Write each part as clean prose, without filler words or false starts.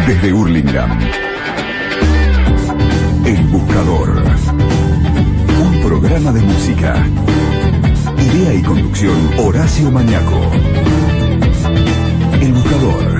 Desde Hurlingham, El Buscador. Un programa de música. Idea y conducción, Horacio Mañaco. El Buscador.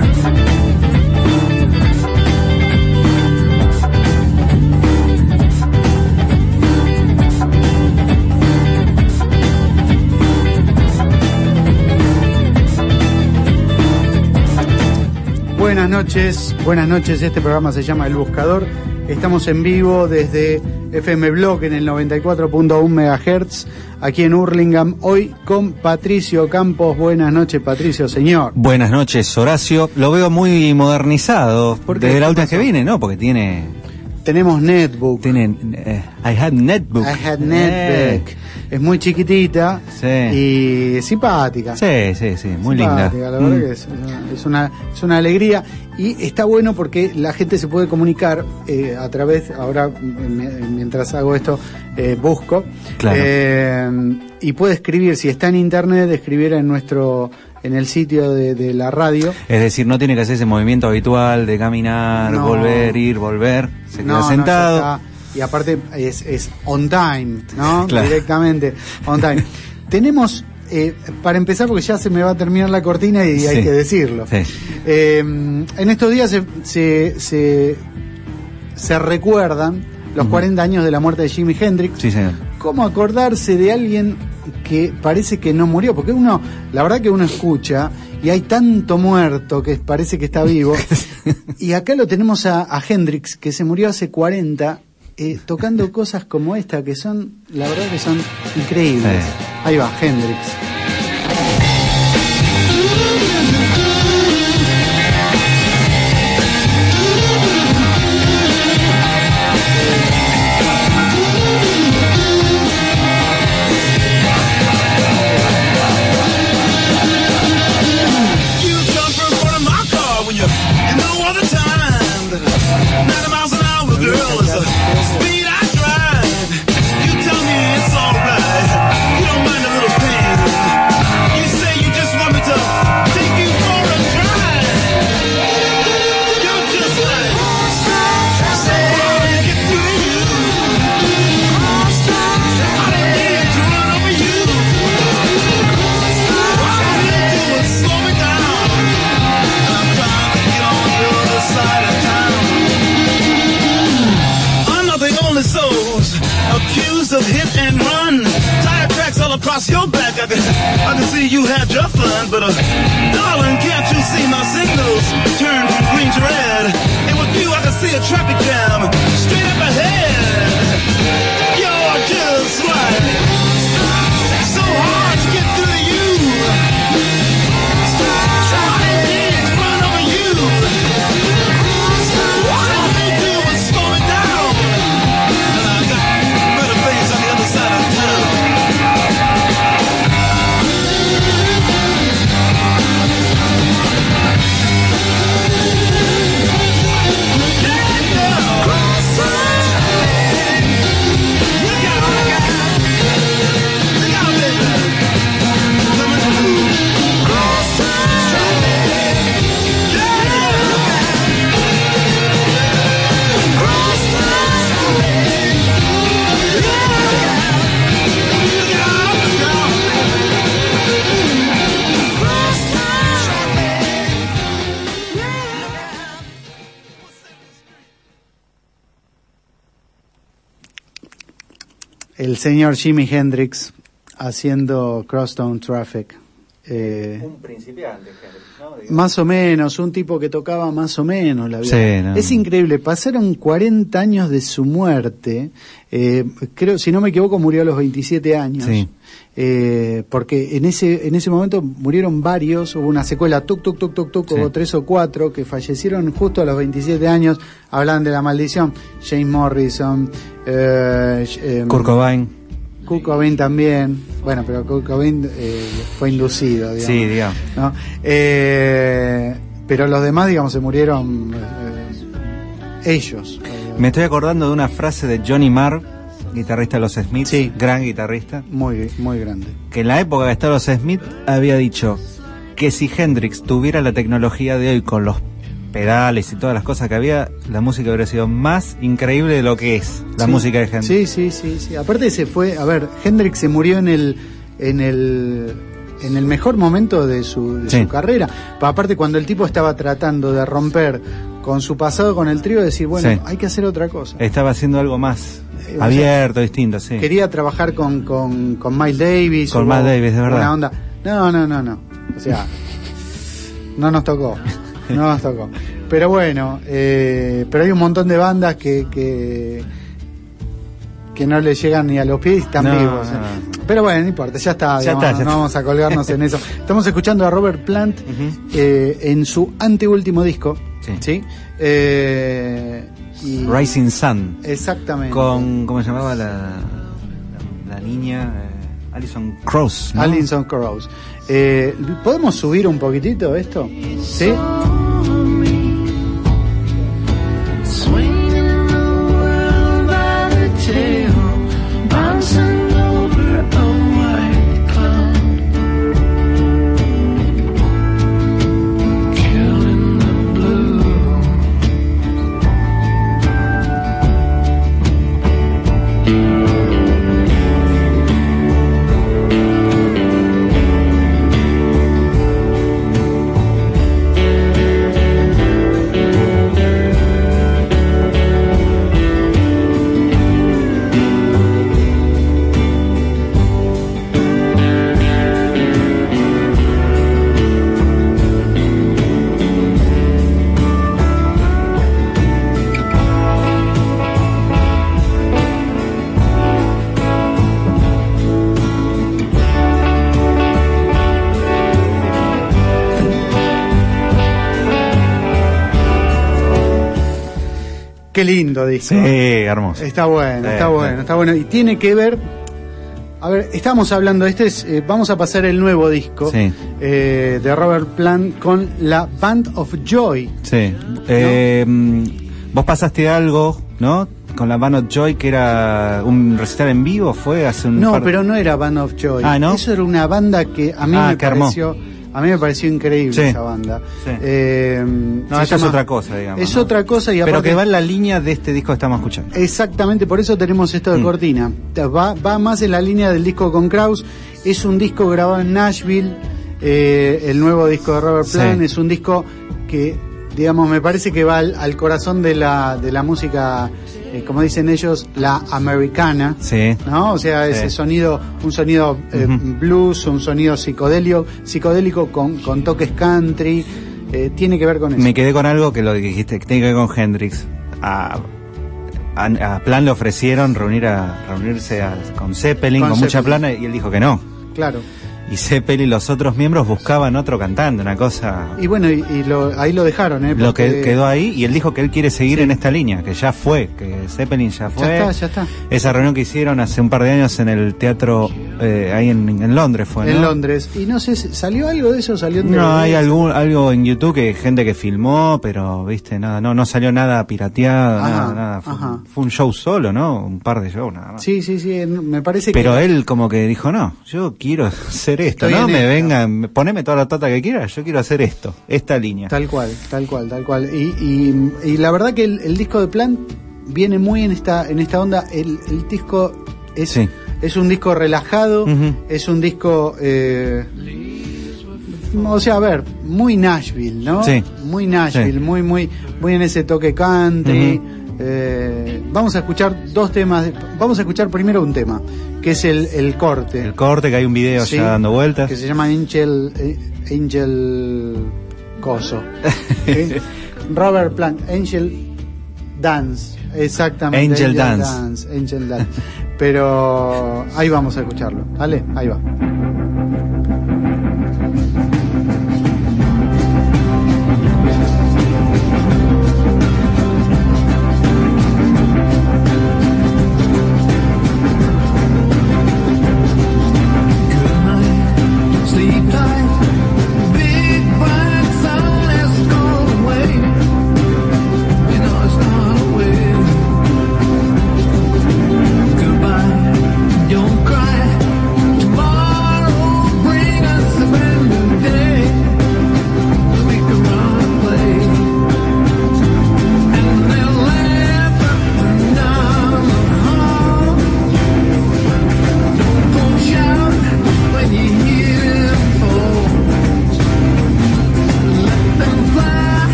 Buenas noches, este programa se llama El Buscador. Estamos en vivo desde FM Blog en el 94.1 MHz, aquí en Hurlingham, hoy con Patricio Campos. Buenas noches, Patricio, señor. Buenas noches, Horacio. Lo veo muy modernizado desde la última vez que vine, ¿no? Porque tenemos netbook. I had netbook. Es muy chiquitita, sí, y simpática. Sí, muy linda. La verdad que es una alegría. Y está bueno porque la gente se puede comunicar a través, ahora mientras hago esto, busco. Claro. Y puede escribir, si está en internet, escribir en el sitio de la radio. Es decir, no tiene que hacer ese movimiento habitual de caminar, volver, se queda sentado. Y aparte es on time, ¿no? Claro. Directamente on time. Tenemos, para empezar, porque ya se me va a terminar la cortina y hay que decirlo. Sí. En estos días se recuerdan los 40 años de la muerte de Jimi Hendrix. Sí, señor. ¿Cómo acordarse de alguien que parece que no murió? Porque la verdad que uno escucha y hay tanto muerto que parece que está vivo. Y acá lo tenemos a Hendrix, que se murió hace 40, tocando cosas como esta, que son, la verdad que son increíbles. Sí. Ahí va, Hendrix. Of hit and run, tire tracks all across your back. I can see you had your fun, but darling, can't you see my signals turn from green to red? And with you, I can see a traffic jam straight up ahead. You're just right, so hard to get through to you. I can't run over you. All they do is slow it down. And I got better things on the other side of town. El señor Jimi Hendrix haciendo Crosstown Traffic. Un principiante, Hendrix, ¿no? Más o menos, un tipo que tocaba más o menos la vida. Sí, no. Es increíble, pasaron 40 años de su muerte. Creo, si no me equivoco, murió a los 27 años. Sí. Porque en ese momento murieron varios, hubo una secuela, Sí. hubo 3 o 4 que fallecieron justo a los 27 años, hablan de la maldición. James Morrison, Kurt Cobain también, bueno, pero Kurt Cobain fue inducido, digamos. Sí, digamos. ¿No? Pero los demás, digamos, se murieron ellos. Me estoy acordando de una frase de Johnny Marr, guitarrista de los Smiths, sí, gran guitarrista, muy grande, que en la época que estaban los Smiths había dicho que si Hendrix tuviera la tecnología de hoy con los pedales y todas las cosas que había, la música hubiera sido más increíble de lo que es la música de Hendrix. Sí. Aparte se fue, a ver, Hendrix se murió en el mejor momento de su carrera. Aparte, cuando el tipo estaba tratando de romper con su pasado con el trío, decir, bueno, hay que hacer otra cosa. Estaba haciendo algo más abierto, distinto, sí. Quería trabajar con Miles Davis. Con Miles Davis, de verdad. Una onda. No. O sea, no nos tocó. Pero bueno, pero hay un montón de bandas que no le llegan ni a los pies y están vivos. No. Pero bueno, no importa, ya está. No vamos a colgarnos en eso. Estamos escuchando a Robert Plant en su anteúltimo disco. Sí. Rising Sun. Exactamente. Con, ¿cómo se llamaba la niña? Alison Krauss, ¿no? Alison Krauss. ¿Podemos subir un poquitito esto? ¿Sí? Qué lindo disco. Sí, hermoso. Está bueno. Y tiene que ver... A ver, estamos hablando, vamos a pasar el nuevo disco de Robert Plant con la Band of Joy. Sí. ¿No? Vos pasaste algo, ¿no? Con la Band of Joy, que era un recital en vivo, ¿fue? Pero no era Band of Joy. Ah, ¿no? Eso era una banda que a mí me pareció... A mí me pareció increíble esa banda. Sí. Esto es otra cosa, digamos. Es otra cosa y aparte... Pero que va en la línea de este disco que estamos escuchando. Exactamente, por eso tenemos esto de cortina. Va más en la línea del disco con Krauss. Es un disco grabado en Nashville, el nuevo disco de Robert Plant. Es un disco que, digamos, me parece que va al corazón de la música, como dicen ellos, la americana, ¿no? O sea, ese sonido, un sonido blues, un sonido psicodélico con toques country, tiene que ver con eso. Me quedé con algo que lo dijiste, que tiene que ver con Hendrix. A Plant le ofrecieron reunirse con Zeppelin, con mucha plana, y él dijo que no. Claro. Y Zeppelin y los otros miembros buscaban otro cantante, una cosa... Y bueno, ahí lo dejaron, Lo que quedó ahí, y él dijo que él quiere seguir en esta línea, que ya fue, que Zeppelin ya fue. Ya está. Esa reunión que hicieron hace un par de años en el teatro, ahí en Londres fue, ¿no? En Londres. Y no sé, ¿salió algo de eso? No, hay algo en YouTube que gente que filmó, pero, viste, nada, no salió nada pirateado, nada. Fue un show solo, ¿no? Un par de shows, nada más. Sí, me parece que... Pero él como que dijo, no, yo quiero ser esto, no me vengan, poneme toda la tota que quieras, yo quiero hacer esta línea. Tal cual. Y la verdad que el disco de Plant viene muy en esta onda. El disco es un disco relajado, es un disco, o sea, a ver, muy Nashville, ¿no? Sí. Muy Nashville, muy en ese toque country. Vamos a escuchar dos temas. Vamos a escuchar primero un tema, que es el corte. El corte, que hay un video ya dando vueltas. Que se llama Angel Coso. Robert Plant, Angel Dance. Exactamente. Angel Dance. Pero ahí vamos a escucharlo. ¿Vale? Ahí va. Don't cry, tomorrow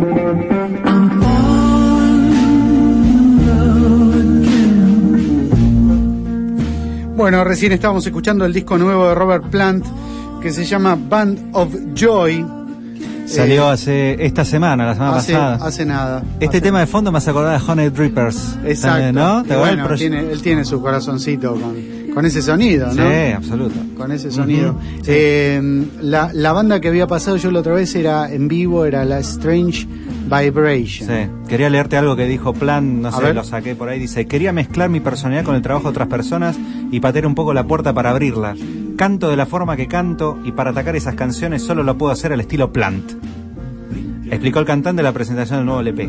Bueno, recién estábamos escuchando el disco nuevo de Robert Plant que se llama Band of Joy. Salió esta semana, la semana pasada. Hace nada. Tema de fondo me hace acordar de Honey Drippers. Exacto. ¿No? Bueno, él tiene su corazoncito con ese sonido, ¿no? Sí, absoluto. Con ese sonido. Uh-huh. Sí. La banda que había pasado yo la otra vez era en vivo, era la Strange Vibration. Sí. Quería leerte algo que dijo Plan, no A sé, ver. lo saqué por ahí. Dice: quería mezclar mi personalidad con el trabajo de otras personas y patear un poco la puerta para abrirla. Canto de la forma que canto y para atacar esas canciones solo lo puedo hacer al estilo Plant. Explicó el cantante en la presentación del nuevo LP.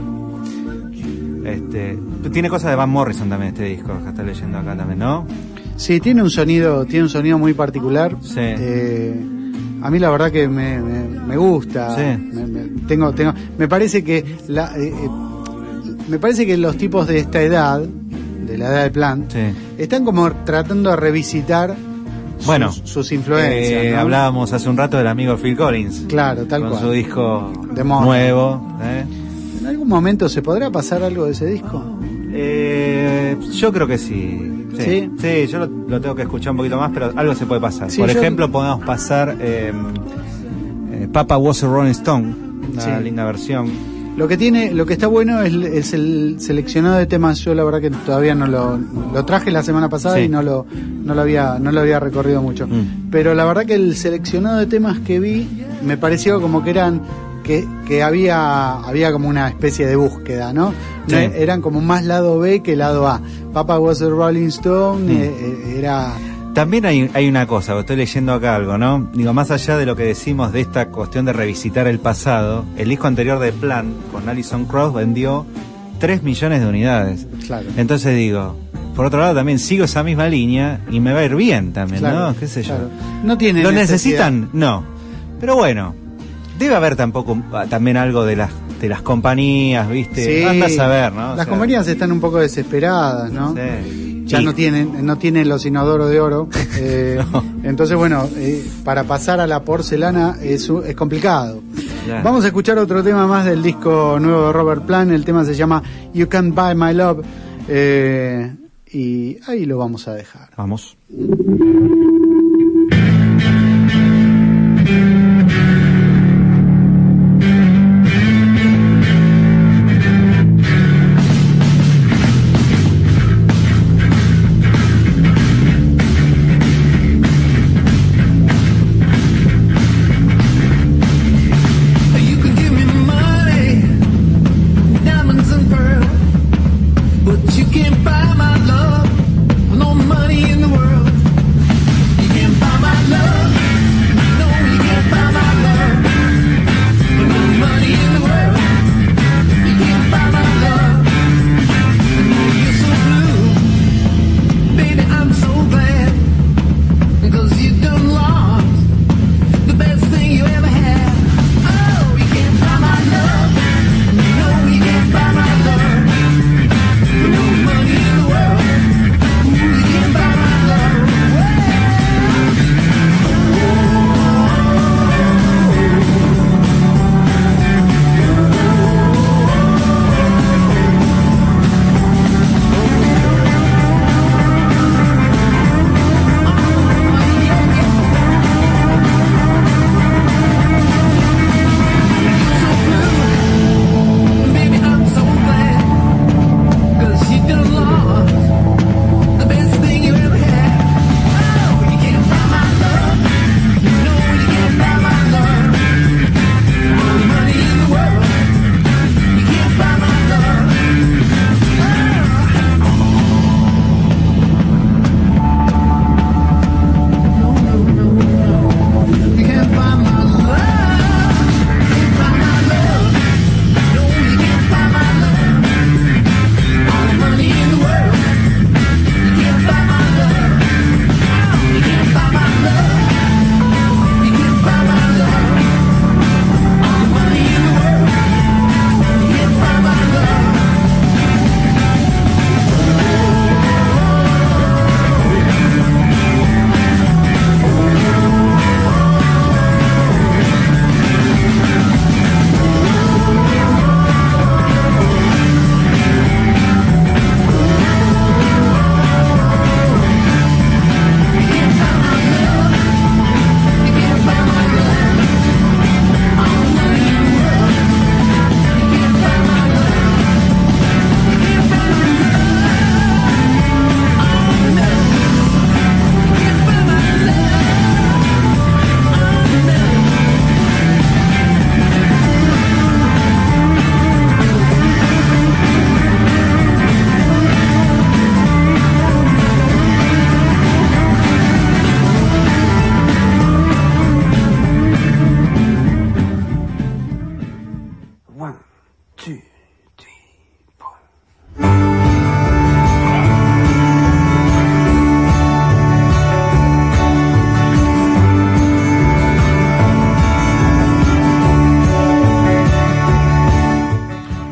Tiene cosas de Van Morrison también este disco, que está leyendo acá también, ¿no? Sí, tiene un sonido muy particular. Sí. A mí la verdad que me gusta. Sí. Me parece que me parece que los tipos de esta edad, de la edad de Plant, Sí. están como tratando de revisitar sus influencias, ¿no? Hablábamos hace un rato del amigo Phil Collins. Claro, tal con cual. su disco De moda. nuevo. ¿En algún momento se podrá pasar algo de ese disco? Yo creo que sí. ¿Sí? Sí, yo lo tengo que escuchar un poquito más, pero algo se puede pasar. Sí, Por ejemplo, podemos pasar Papa Was a Rolling Stone, una linda versión. Lo que está bueno es el seleccionado de temas. Yo la verdad que todavía no lo traje la semana pasada, Sí. y no lo había recorrido mucho. Pero la verdad que el seleccionado de temas que vi me pareció como que eran que había como una especie de búsqueda, ¿no? Sí. Eran como más lado B que lado A. Papa Was a Rolling Stone era... También hay una cosa, estoy leyendo acá algo, ¿no? Digo, más allá de lo que decimos de esta cuestión de revisitar el pasado, el disco anterior de Plan, con Alison Krauss, vendió 3 millones de unidades. Claro. Entonces digo, por otro lado también sigo esa misma línea y me va a ir bien también, Claro, ¿no? ¿Qué sé yo? claro. No tiene ¿Lo necesidad. necesitan? No. Pero bueno, debe haber también algo de las compañías, ¿viste? Sí. Anda a saber, ¿no? Las compañías están un poco desesperadas, ¿no? Sí. Ya no tienen los inodoros de oro. No. Entonces, bueno, para pasar a la porcelana es complicado. Claro. Vamos a escuchar otro tema más del disco nuevo de Robert Plant. El tema se llama You Can't Buy My Love. Y ahí lo vamos a dejar. Vamos. You can give me money, diamonds and pearls, but you can't buy my love. No money in the world.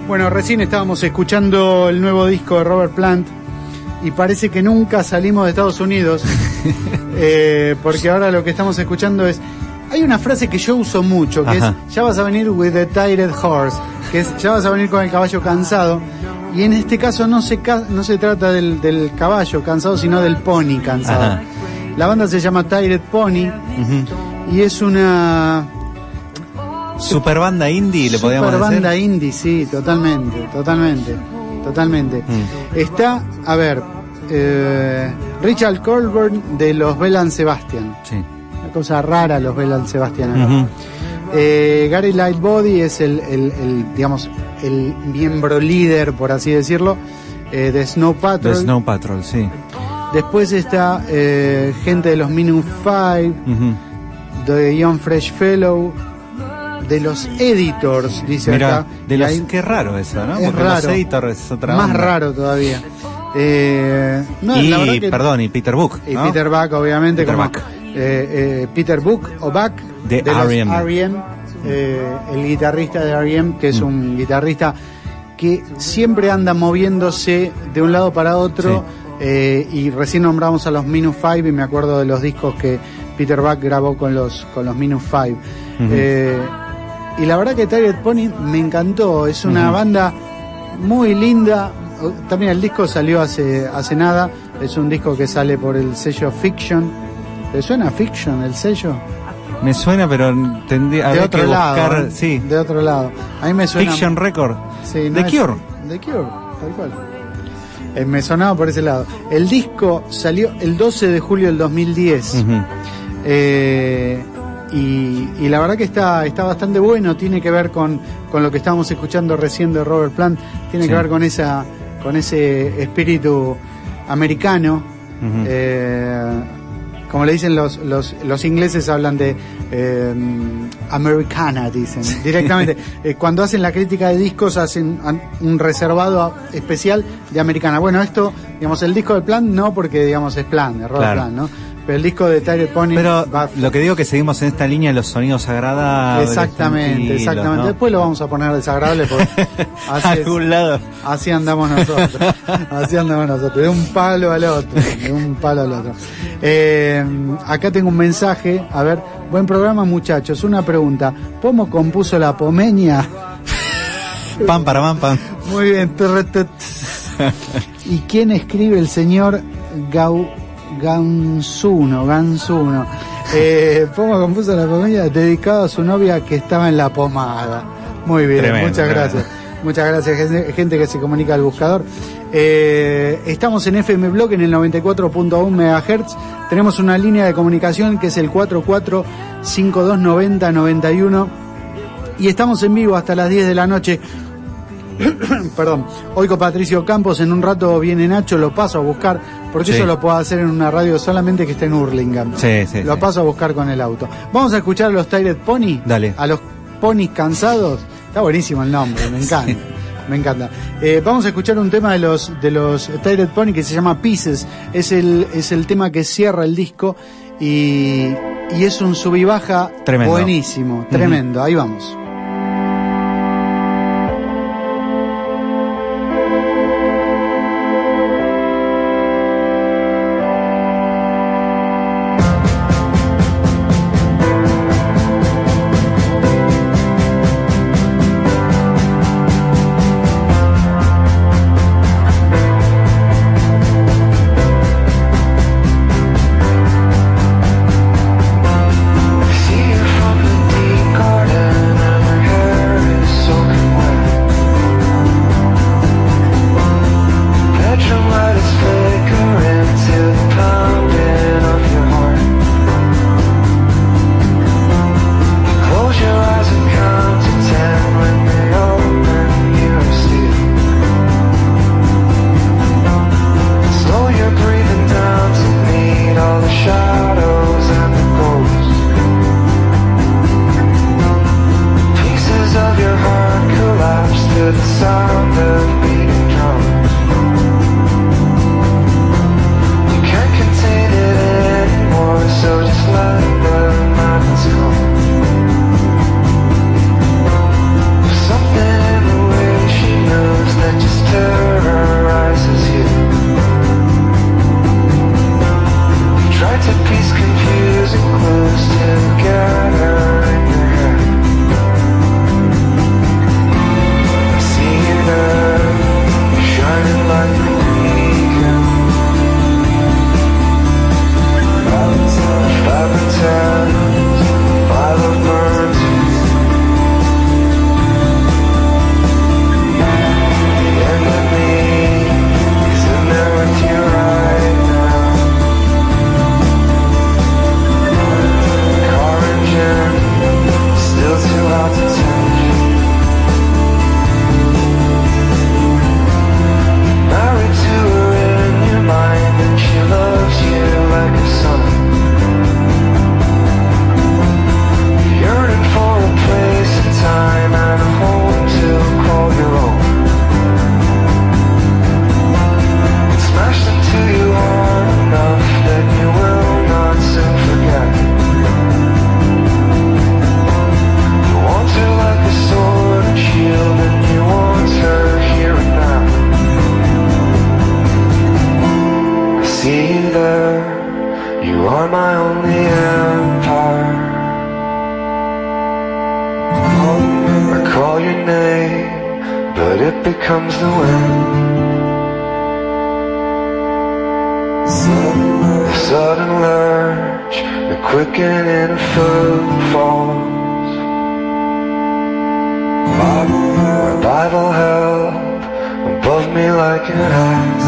Bueno, recién estábamos escuchando el nuevo disco de Robert Plant y parece que nunca salimos de Estados Unidos, porque ahora lo que estamos escuchando es... Hay una frase que yo uso mucho, que Ajá. es, ya vas a venir with the tired horse, que es, ya vas a venir con el caballo cansado, y en este caso no se trata del caballo cansado, sino del pony cansado. Ajá. La banda se llama Tired Pony, y es una... Super banda indie, le podríamos Super decir. banda indie, sí, totalmente. Está, a ver, Richard Colburn de los Bell and Sebastian. Sí. Una cosa rara los Bell and Sebastian acá. Ujú. Gary Lightbody es digamos, el miembro líder, por así decirlo, de Snow Patrol. The Snow Patrol, sí. Después está gente de los Minimum Five, de Young Fresh Fellow, de los Editors, dice Mira, acá. de Y los, ahí qué raro eso, ¿no? es Porque raro. los Editors es otra más onda. raro todavía. No, la verdad Y, que- perdón, y Peter Buck, y ¿no? Peter Buck, obviamente, Peter como Buck. Peter Buck o Buck De los R.E.M.. R.E.M., el guitarrista de R.E.M., que es un guitarrista que siempre anda moviéndose de un lado para otro, y recién nombramos a los Minus Five y me acuerdo de los discos que Peter Buck grabó con los Minus Five. Y la verdad que Tired Pony me encantó, es una banda muy linda. También el disco salió hace nada, es un disco que sale por el sello Fiction. ¿Te suena Fiction el sello? Me suena, pero tendría De habría otro que lado, buscar, ¿eh? sí. De otro lado. A mí me suena... Fiction Record. Sí, no The es- Cure. The Cure, tal cual. Me sonaba por ese lado. El disco salió el 12 de julio del 2010. Ujú. Y la verdad que está bastante bueno. Tiene que ver con lo que estábamos escuchando recién de Robert Plant. Tiene que Sí. ver con ese espíritu americano. Ujú. Como le dicen los ingleses, hablan de Americana, dicen directamente. Cuando hacen la crítica de discos hacen un reservado especial de Americana. Bueno, esto, digamos, el disco del Plan no, porque digamos es Plan, de Robert Claro. Plant, ¿no? Pero el disco de Tired Pony Pero va... lo que digo que seguimos en esta línea de los sonidos agradables. Exactamente, tranquilos, exactamente. ¿no? Después lo vamos a poner desagradable porque A algún lado. así andamos nosotros. Así andamos nosotros. De un palo al otro. De un palo al otro. Acá tengo un mensaje. A ver, buen programa, muchachos. Una pregunta. ¿Pomo compuso la Pomeña? Pam, para pam, pam. Muy bien. ¿Y quién escribe el señor Gansuno? Pomo compuso la Pomeña dedicado a su novia que estaba en la pomada. Muy bien, Tremendo, muchas tremendo. gracias. Muchas gracias, gente que se comunica al buscador. Estamos en FM Blog en el 94.1 MHz. Tenemos una línea de comunicación que es el 44529091 y estamos en vivo hasta las 10 de la noche. Perdón. Hoy con Patricio Campos, en un rato viene Nacho, lo paso a buscar, porque Sí. eso lo puedo hacer en una radio solamente que esté en Hurlingham. Sí, sí, Lo sí. paso a buscar con el auto. Vamos a escuchar a los Tired Pony. Dale. A los ponis cansados. Está buenísimo el nombre, me encanta. Sí. Me encanta. Vamos a escuchar un tema de los Tired Pony que se llama Pieces. Es el tema que cierra el disco y es un sub y baja Tremendo. buenísimo, tremendo. Ahí vamos. See you from the deep garden, and her hair is soaking wet. Bedroom light is flickering to the pounding of your heart. Close your eyes and count to 10. When they open, you are asleep. Slow your breathing down to meet all the shadows and the ghosts. Pieces of your heart collapse to the sound of beating drums. You can't contain it anymore, so just let the madness come. Something in the way she becomes the wind. The sudden lurch, the quickening footfalls. Revival held above me like an axe.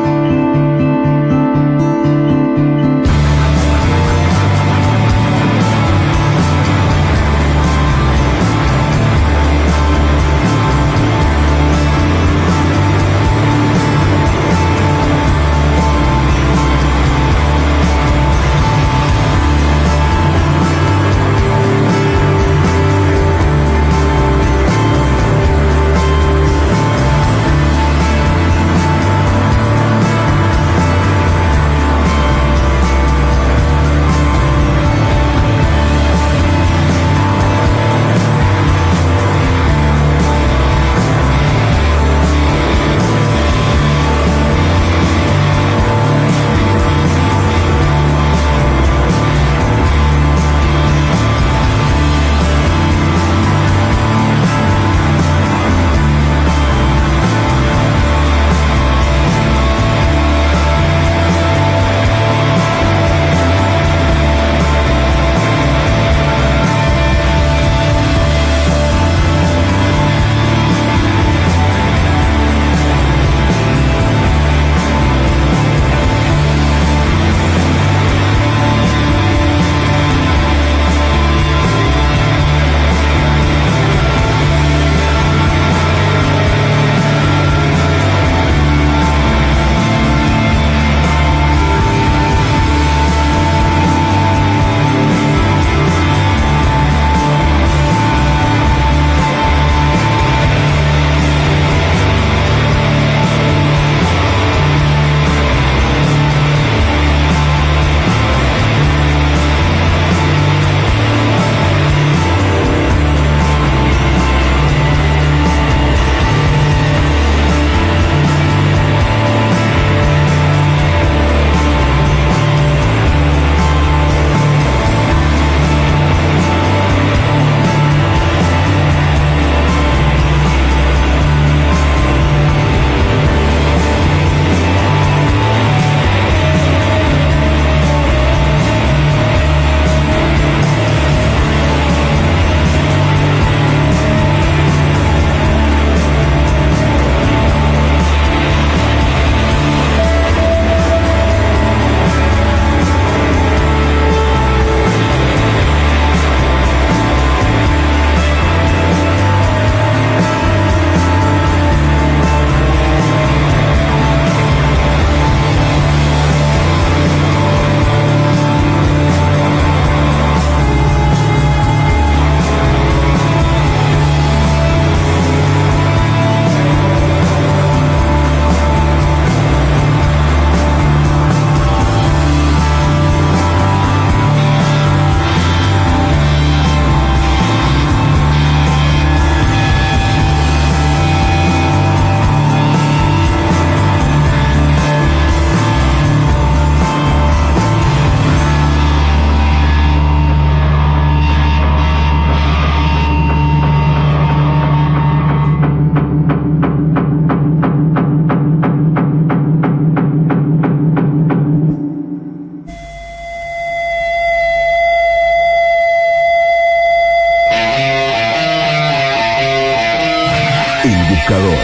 Buscador.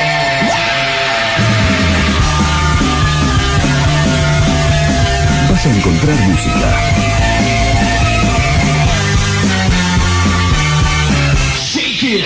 Vas a encontrar música. Shake it.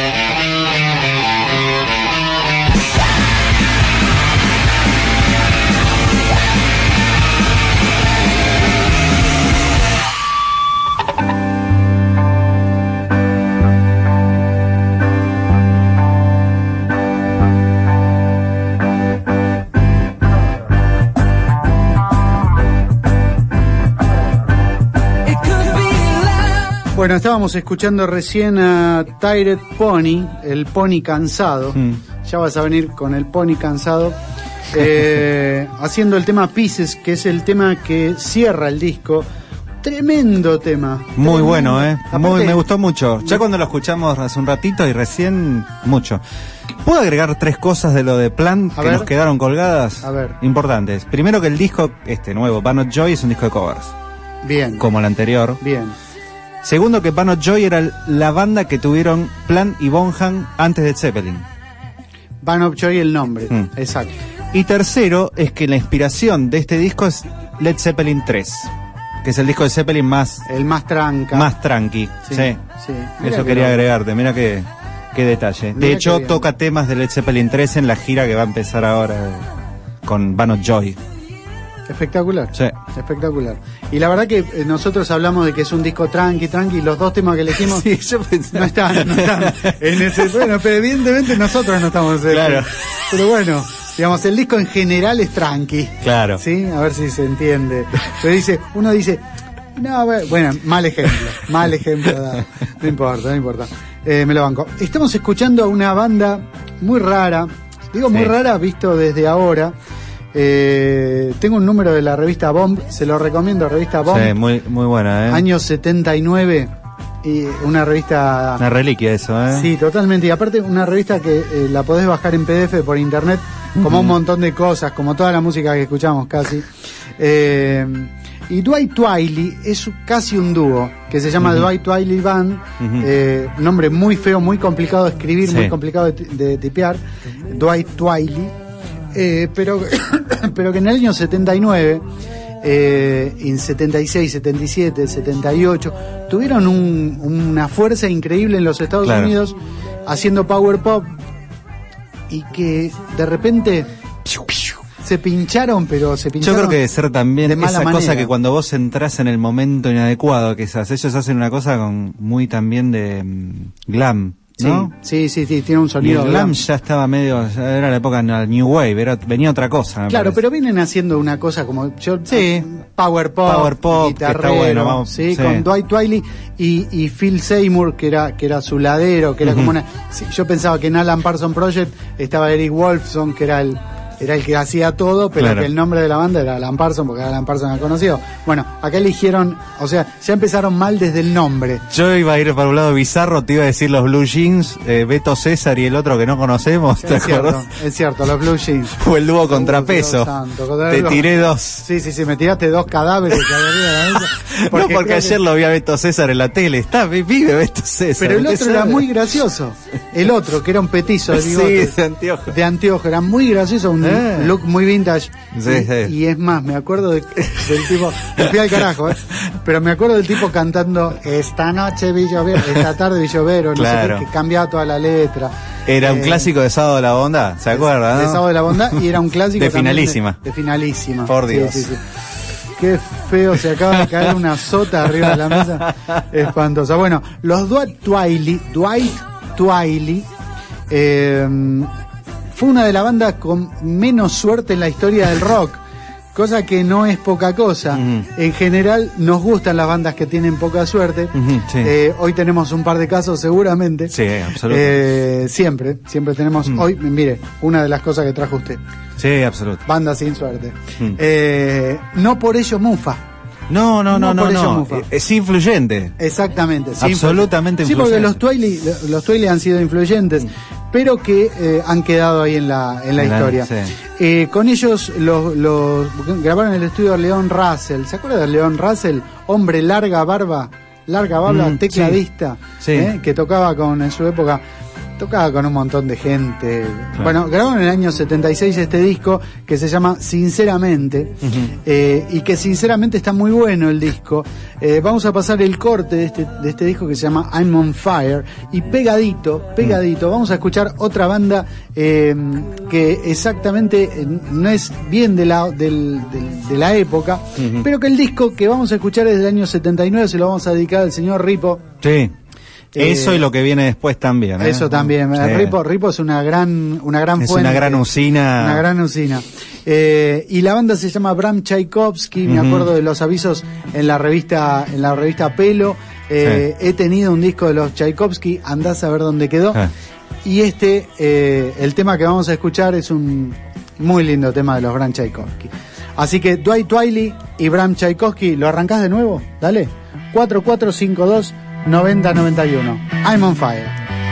Bueno, estábamos escuchando recién a Tired Pony, el pony cansado. Ya vas a venir con el pony cansado. Haciendo el tema Pieces, que es el tema que cierra el disco. Tremendo tema. Muy Tremendo. bueno, Aparte, me gustó mucho. Ya cuando lo escuchamos hace un ratito y recién, mucho. ¿Puedo agregar 3 cosas de lo de Plant A que ver. nos quedaron colgadas? A ver. Importantes. Primero que el disco, nuevo, Banot Joy, es un disco de covers, Bien. como el anterior. Bien. Segundo que Banot Joy era la banda que tuvieron Plant y Bonham antes de Zeppelin. Banot Joy el nombre. Mm. Exacto. Y tercero es que la inspiración de este disco es Led Zeppelin 3, que es el disco de Zeppelin más El más tranca. tranqui. Sí. Sí. Mira Eso que quería loco. agregarte, mira qué detalle. Mira De hecho, qué bien. toca temas de Led Zeppelin 3 en la gira que va a empezar ahora con Banot Joy. Espectacular. Sí. Espectacular. Y la verdad que nosotros hablamos de que es un disco tranqui, y los 2 temas que elegimos Sí, yo pensé... no están en ese. Bueno, pero evidentemente nosotros no estamos en ese. Claro. Pero bueno, digamos, el disco en general es tranqui. Claro. ¿Sí? A ver si se entiende. Pero uno dice, no, bueno, mal ejemplo dado. No importa. Me lo banco. Estamos escuchando a una banda muy rara. Digo muy Sí. rara visto desde ahora. Tengo un número de la revista Bomb, se lo recomiendo, revista Bomb, Sí, muy buena, año 79, y una revista... Una reliquia eso, Sí, totalmente, y aparte una revista que la podés bajar en PDF por internet, como un montón de cosas, como toda la música que escuchamos casi. Y Dwight Twiley es casi un dúo, que se llama Dwight Twiley Band, nombre muy feo, muy complicado de escribir, Sí. muy complicado de tipear, Dwight Twiley. Pero que en el año 79, en 76, 77, 78, tuvieron una fuerza increíble en los Estados Claro. Unidos haciendo power pop, y que de repente se pincharon. Yo creo que debe ser también de mala esa cosa manera. que cuando vos entrás en el momento inadecuado, quizás ellos hacen una cosa muy también de glam, ¿no? Sí, tiene un Y sonido el glam glam. ya estaba medio, ya era la época New Wave, venía otra cosa. me Claro, parece. pero vienen haciendo una cosa como Sí. power pop, Power pop, que está guitarrero, bueno, vamos, sí, sí. con Dwight Twiley y Phil Seymour, que era su ladero, que era como una... sí, yo pensaba que en Alan Parsons Project estaba Eric Wolfson, que era el que hacía todo, pero Claro. que el nombre de la banda era Alan Parsons, porque Alan Parsons era conocido. Bueno, acá eligieron, o sea, ya empezaron mal desde el nombre. Yo iba a ir para un lado bizarro, te iba a decir los Blue Jeans, Beto César y el otro que no conocemos, ¿te acordás? Es cierto, los Blue Jeans. O el dúo Contrapeso. Dios santo, contra Te los- tiré 2. Sí, me tiraste 2 cadáveres que había arriba de la mesa. No, porque creo que- ayer lo vi a Beto César en la tele. vive Beto César. Pero el ¿usted otro era sabe? muy gracioso. El otro, que era un petizo de bigote. Sí, de anteojos. De anteojos, era muy gracioso, un look muy vintage. Sí, y, sí. y es más, me acuerdo del tipo, me fui al carajo, pero me acuerdo del tipo cantando esta noche vi llover, esta tarde vi llover, o no Claro. sé qué, que cambiaba toda la letra. Era un clásico de Sábado de la Bondad, ¿se acuerda? De ¿no? Sábado de la Bondad, y era un clásico De también Finalísima. de Finalísima. Por Sí, Dios. sí. Qué feo, se acaba de caer una sota arriba de la mesa. Espantosa. Bueno, los Dwight Twiley, fue una de las bandas con menos suerte en la historia del rock, cosa que no es poca cosa. Ujú. En general nos gustan las bandas que tienen poca suerte. Ujú, sí. Hoy tenemos un par de casos seguramente. Sí, absolutamente. Siempre tenemos hoy, mire, una de las cosas que trajo usted, Sí, absoluto. bandas sin suerte. Mm. No por ello mufa. No, por ello mufa. Es influyente. Exactamente, sí, Absolutamente sí, porque influyente. los Twiley han sido influyentes, pero que han quedado ahí en la historia. Sí. Con ellos grabaron en el estudio Leon Russell. ¿Se acuerda de Leon Russell? Hombre larga barba, tecladista, sí. que tocaba en su época. Tocaba con un montón de gente. Claro. Bueno, grabaron en el año 76 este disco que se llama Sinceramente, y que sinceramente está muy bueno el disco. Vamos a pasar el corte de este disco que se llama I'm on Fire, y pegadito, vamos a escuchar otra banda que exactamente no es bien de la época, pero que el disco que vamos a escuchar es del año 79, se lo vamos a dedicar al señor Ripo. Sí. Eso y lo que viene después también. Eso también. Sí. Ripo es una gran Es fuente. una gran usina. Una gran usina. Y la banda se llama Bram Tchaikovsky. Me acuerdo de los avisos en la revista Pelo. He tenido un disco de los Tchaikovsky. Andás a ver dónde quedó. Y el tema que vamos a escuchar es un muy lindo tema de los Bram Tchaikovsky. Así que Dwight Twiley y Bram Tchaikovsky, ¿lo arrancás de nuevo? Dale. 4452-9091. I'm on fire.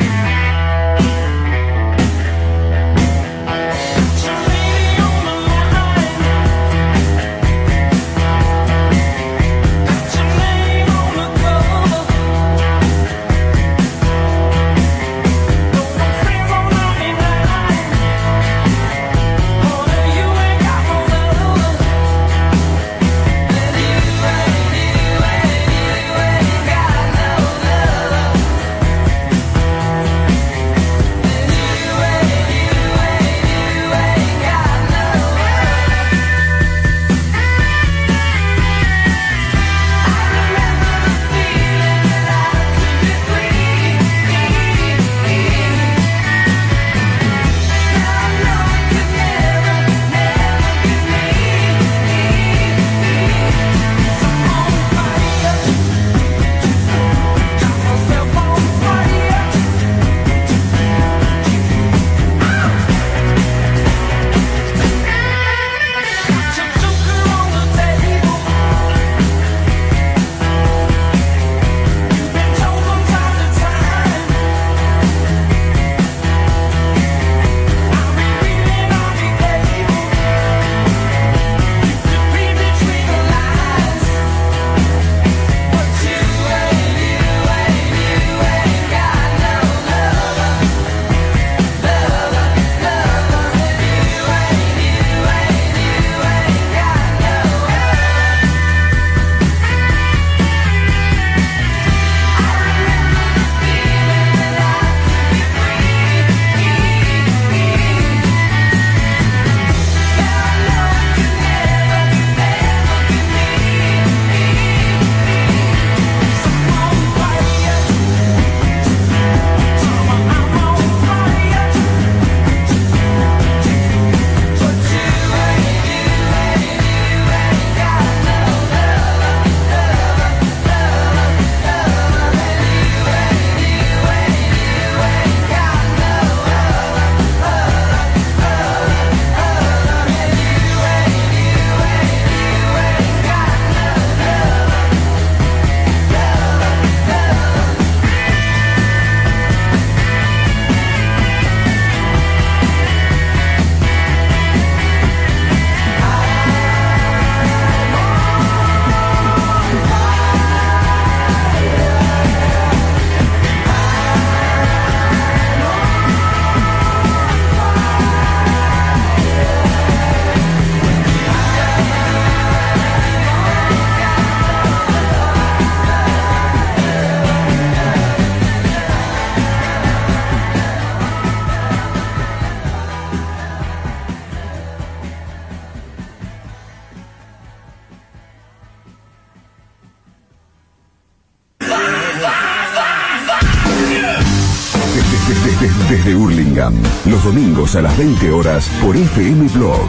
Desde Hurlingham, los domingos a las 20 horas por FM Blog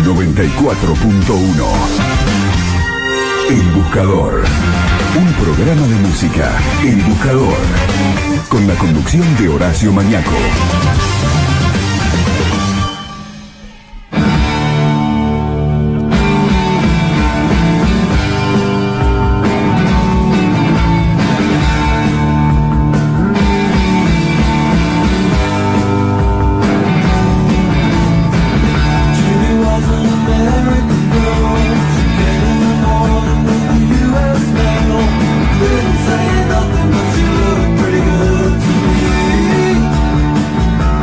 94.1. El Buscador, un programa de música. El Buscador, con la conducción de Horacio Mañaco. Say nothing, but you look pretty good to me.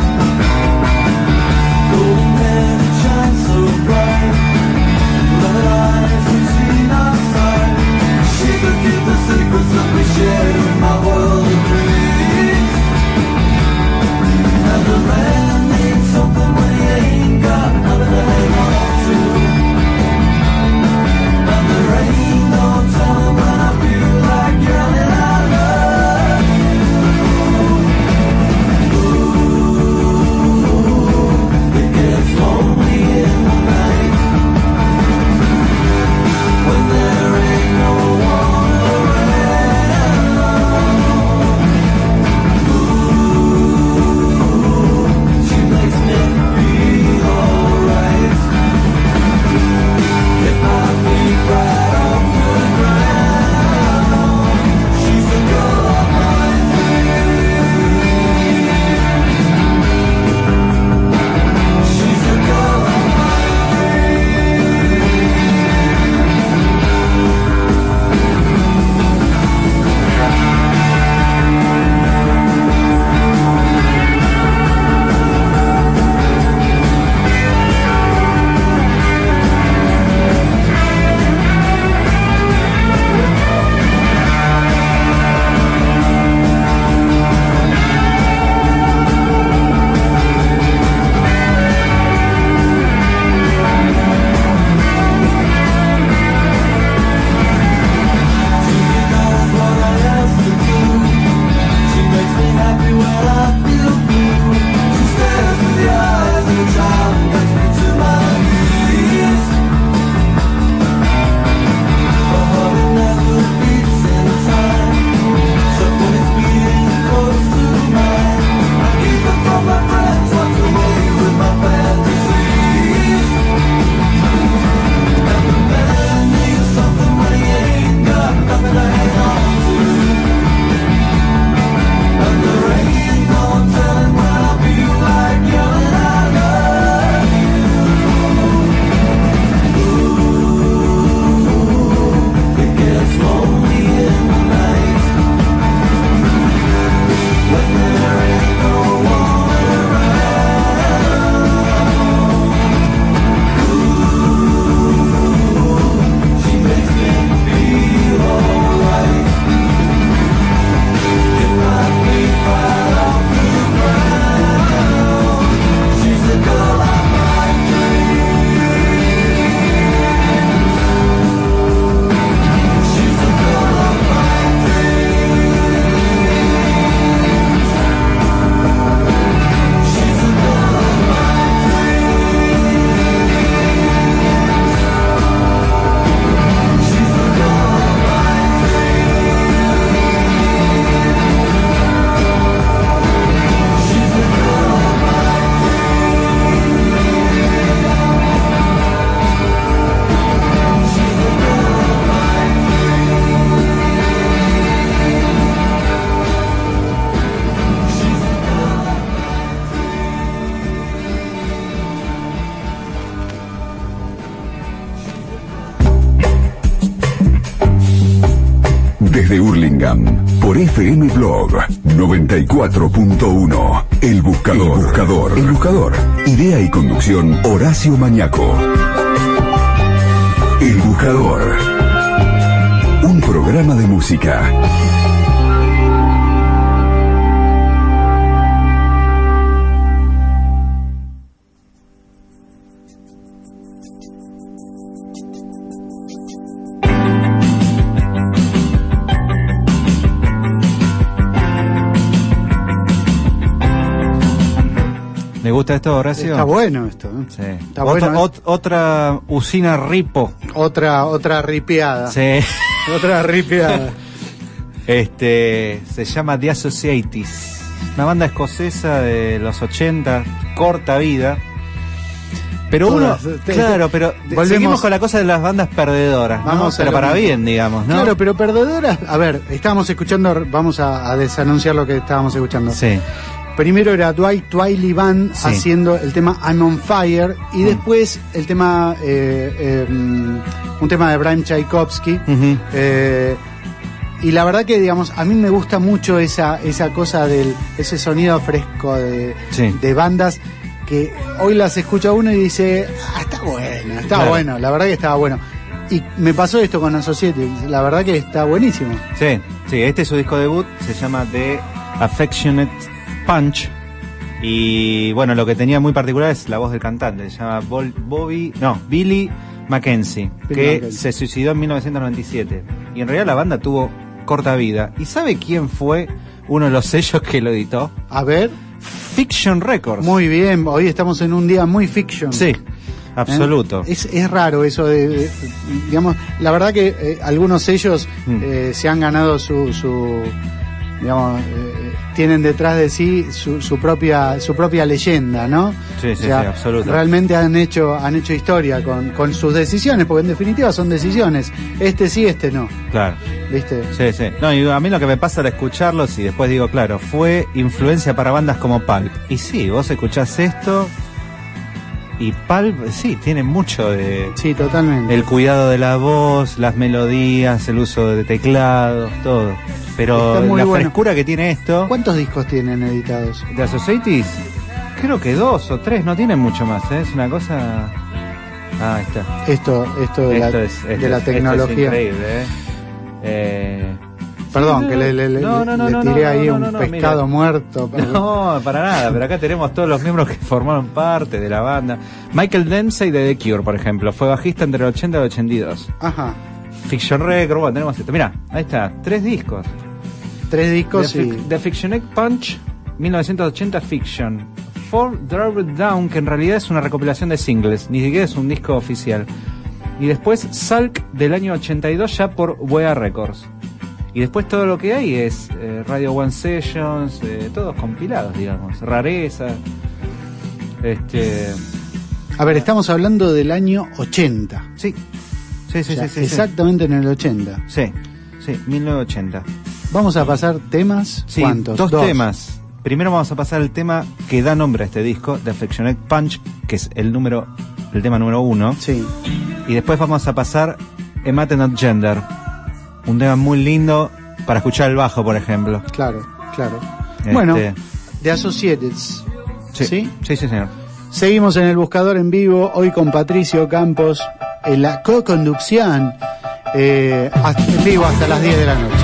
Birmingham. Por FM Blog 94.1. El Buscador. El Buscador. Idea y conducción Horacio Mañaco. El Buscador. Un programa de música. ¿Le gusta esto, Horacio? Está bueno esto. Sí. Está bueno. Otra usina Ripo. Otra ripeada. Sí. Otra ripeada. Se llama The Associates. Una banda escocesa de los 80, corta vida. Pero pero seguimos con la cosa de las bandas perdedoras, ¿no? Vamos pero para bien, digamos, ¿no? Claro, pero perdedoras. A ver, estábamos escuchando, vamos a desanunciar lo que estábamos escuchando. Sí. Primero era Dwight Twiley Band haciendo el tema I'm on Fire y después el tema, un tema de Brian Tchaikovsky. Y la verdad que, digamos, a mí me gusta mucho esa cosa ese sonido fresco de bandas que hoy las escucha uno y dice, está bueno, la verdad que estaba bueno. Y me pasó esto con Associated, la verdad que está buenísimo. Sí, este es su disco debut, se llama The Affectionate Punch. Y bueno, lo que tenía muy particular es la voz del cantante, se llama Billy Mackenzie, se suicidó en 1997. Y en realidad la banda tuvo corta vida. ¿Y sabe quién fue uno de los sellos que lo editó? A ver. Fiction Records. Muy bien, hoy estamos en un día muy fiction. Sí, absoluto. Es raro eso de digamos, la verdad que algunos sellos se han ganado su digamos, tienen detrás de sí su propia leyenda, ¿no? Sí, absoluto. Realmente han hecho historia con sus decisiones, porque en definitiva son decisiones. Este sí, este no. Claro. ¿Viste? Sí. No, y a mí lo que me pasa al escucharlos y después digo, claro, fue influencia para bandas como Pulp. Y sí, vos escuchás esto y Pulp, sí, tiene mucho de... Sí, totalmente. El cuidado de la voz, las melodías, el uso de teclados, todo. Pero la frescura que tiene esto... ¿Cuántos discos tienen editados? ¿De Associates? Creo que 2 o 3, no tienen mucho más, ¿eh? Es una cosa... Ah, ahí está. Esto de la tecnología. Es increíble, Perdón, sí, que le tiré ahí un pescado muerto. No, para nada, pero acá tenemos todos los miembros que formaron parte de la banda. Michael Dempsey de The Cure, por ejemplo, fue bajista entre el 80 y el 82. Ajá. Fiction Records, bueno, tenemos esto. Mirá, ahí está, 3 discos. 3 discos, The Affectionate Punch, 1980 Fiction. For Drive It Down, que en realidad es una recopilación de singles, ni siquiera es un disco oficial. Y después Salk del año 82 ya por Wea Records. Y después todo lo que hay es Radio One Sessions, todos compilados, digamos, rarezas. A ver, estamos hablando del año 80. Sí, exactamente en el 80. Sí, 1980. Vamos a pasar temas. Sí, ¿cuántos? Dos temas. Primero vamos a pasar el tema que da nombre a este disco, The Affectionate Punch, que es el tema número 1. Sí. Y después vamos a pasar Ematen at Gender, un tema muy lindo para escuchar el bajo, por ejemplo. Claro. Bueno, The Associates. Sí, señor. Seguimos en el buscador en vivo, hoy con Patricio Campos, en la co-conducción, en vivo hasta las 10 de la noche.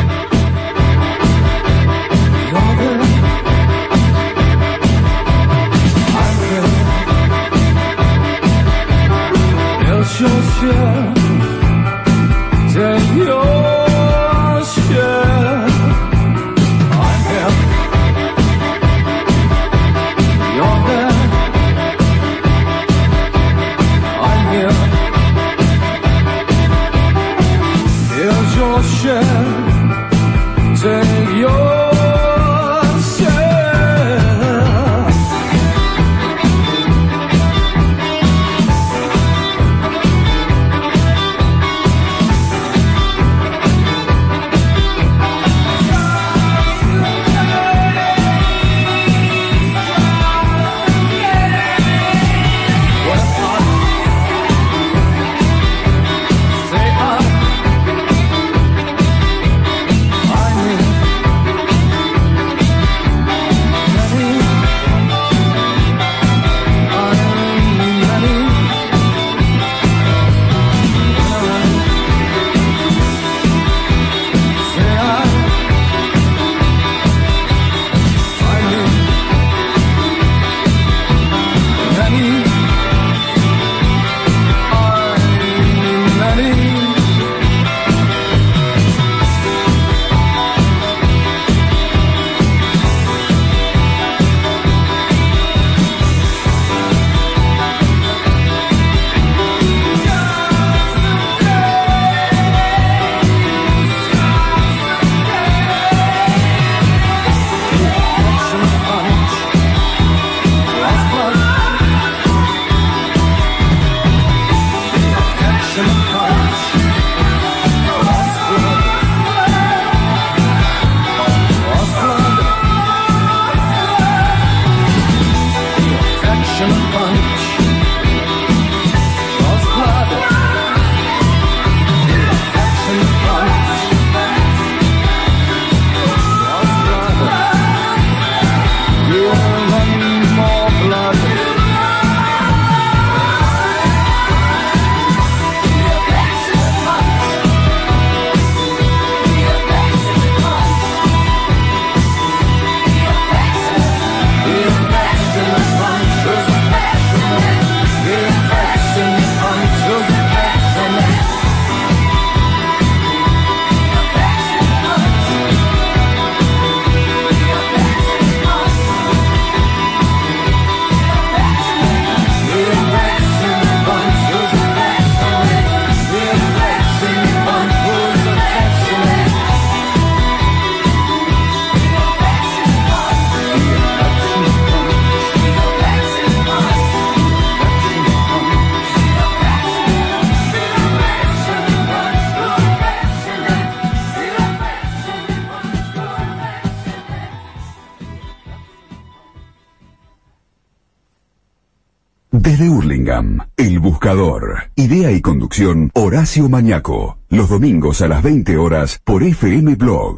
Desde Hurlingham, El Buscador. Idea y conducción, Horacio Mañaco. Los domingos a las 20 horas por FM Blog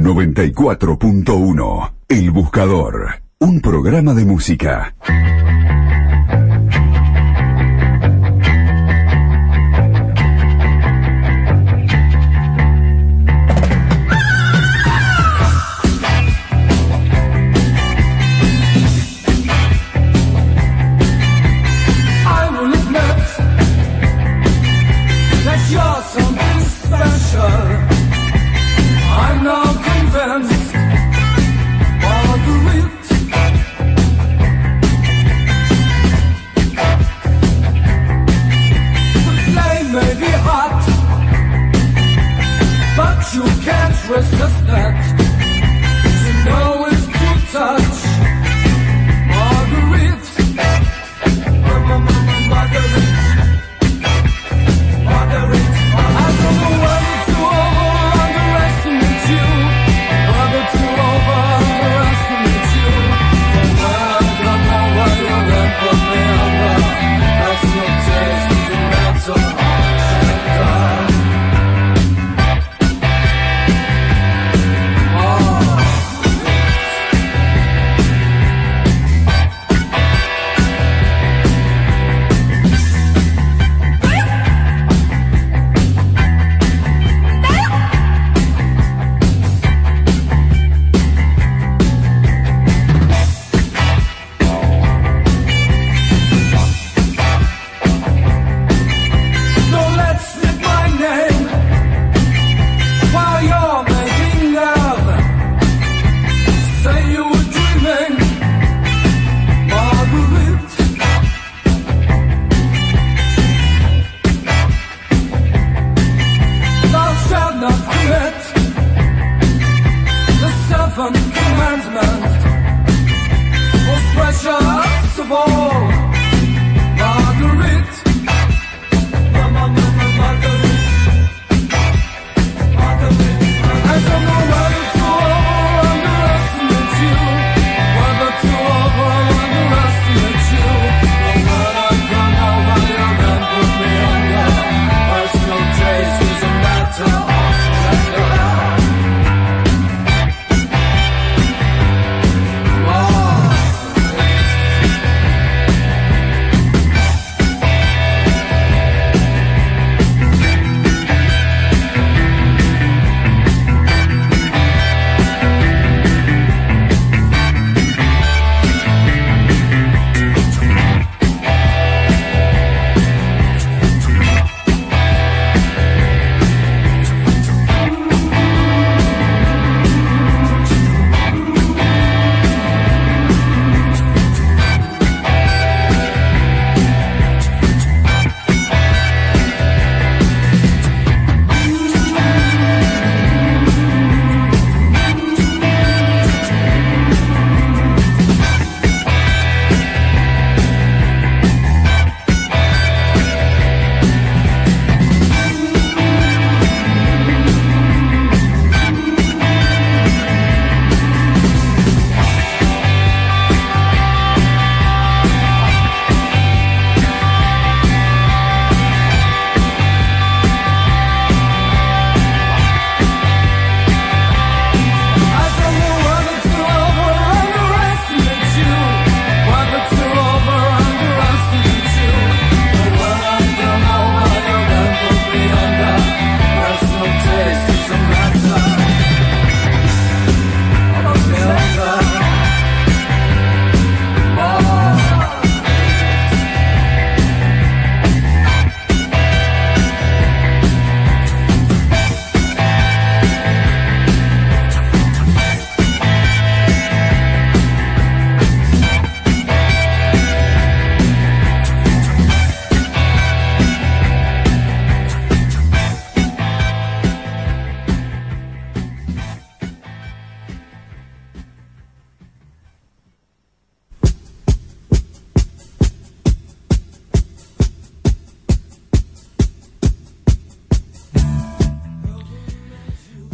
94.1. El Buscador. Un programa de música. I'm now convinced all the wit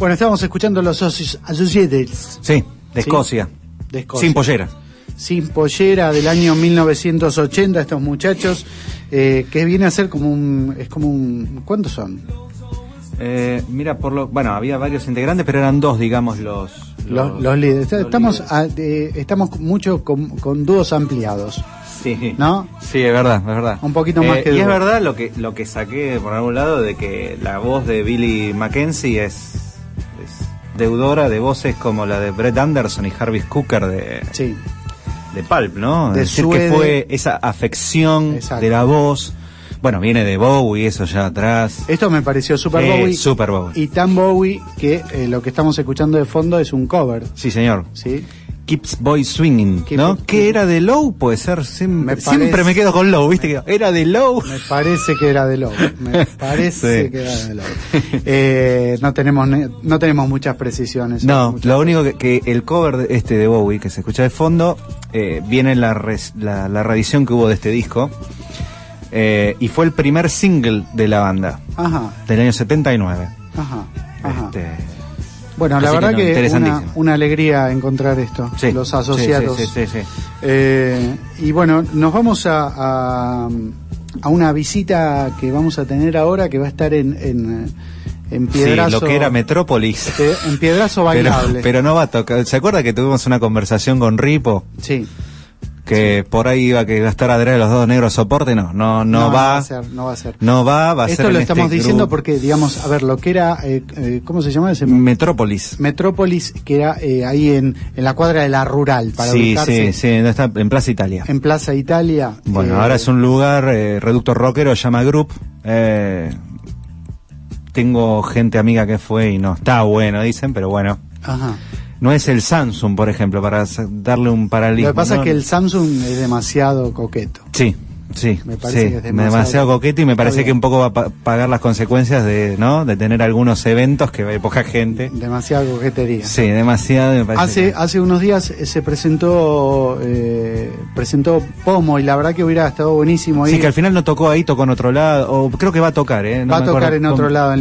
Bueno, estábamos escuchando los Associates. Sí, de Sí. Escocia. De Escocia. Sin pollera. Sin pollera, del año 1980, estos muchachos, que viene a ser como un... ¿Cuántos son? Mira, bueno, había varios integrantes, pero eran dos, digamos, los líderes. Estamos, líderes. estamos mucho con dúos ampliados, Sí, ¿no? sí, es verdad, es verdad. Un poquito más que y es dúo. verdad lo que saqué por algún lado de que la voz de Billy Mackenzie es deudora de voces como la de Brett Anderson y Jarvis Cocker Sí. de Pulp, ¿no? De Es decir, Suede. que fue esa afección Exacto. de la voz. Bueno, viene de Bowie, eso ya atrás. Esto me pareció Super Bowie. Super Bowie. Y tan Bowie que lo que estamos escuchando de fondo es un cover, Sí, señor. ¿sí? Keeps Boy Swinging, Keep ¿no? it- ¿Qué era de Low? Puede ser, siempre me quedo con Low, ¿viste? Que era de Low. Me parece que era de Low. Me parece Sí. que era de Low. No tenemos muchas precisiones. No, muchas lo único que el cover de Bowie que se escucha de fondo viene en la reedición que hubo de este disco y fue el primer single de la banda Ajá, del año 79. ajá. Este, Bueno, la así verdad no, que interesantísimo. una alegría encontrar esto, Sí, los asociados. sí. Y bueno, nos vamos a una visita que vamos a tener ahora, que va a estar en Piedrazo. Sí, lo que era Metrópolis. En Piedrazo Pero, Bailable. pero no va a tocar. ¿Se acuerda que tuvimos una conversación con Ripo? Sí. Que por ahí iba que va a estar Adrián de los Dos Negros soporte, no va a ser, no va a ser. No va a Esto ser lo en estamos este diciendo grupo. porque, digamos, a ver, lo que era, ¿cómo se llama ese? Metrópolis. Metrópolis, que era ahí en la cuadra de la Rural, para Sí, ubicarse. no está en Plaza Italia. En Plaza Italia. Bueno, ahora es un lugar, reducto rockero, llama Group. Tengo gente amiga que fue y no está bueno, dicen, pero bueno. Ajá. No es el Samsung, por ejemplo, para darle un paralelismo. Lo que pasa ¿no? es que el Samsung es demasiado coqueto. Sí, Me parece que es demasiado coqueto y me Está parece bien. que un poco va a pagar las consecuencias de tener algunos eventos que hay poca gente. Demasiada coquetería. Sí, demasiado, me parece. Hace unos días se presentó Pomo, y la verdad que hubiera estado buenísimo ahí. Sí, que al final no tocó ahí, tocó en otro lado, o creo que va a tocar, ¿eh? No va a me tocar acuerdo en otro cómo. lado.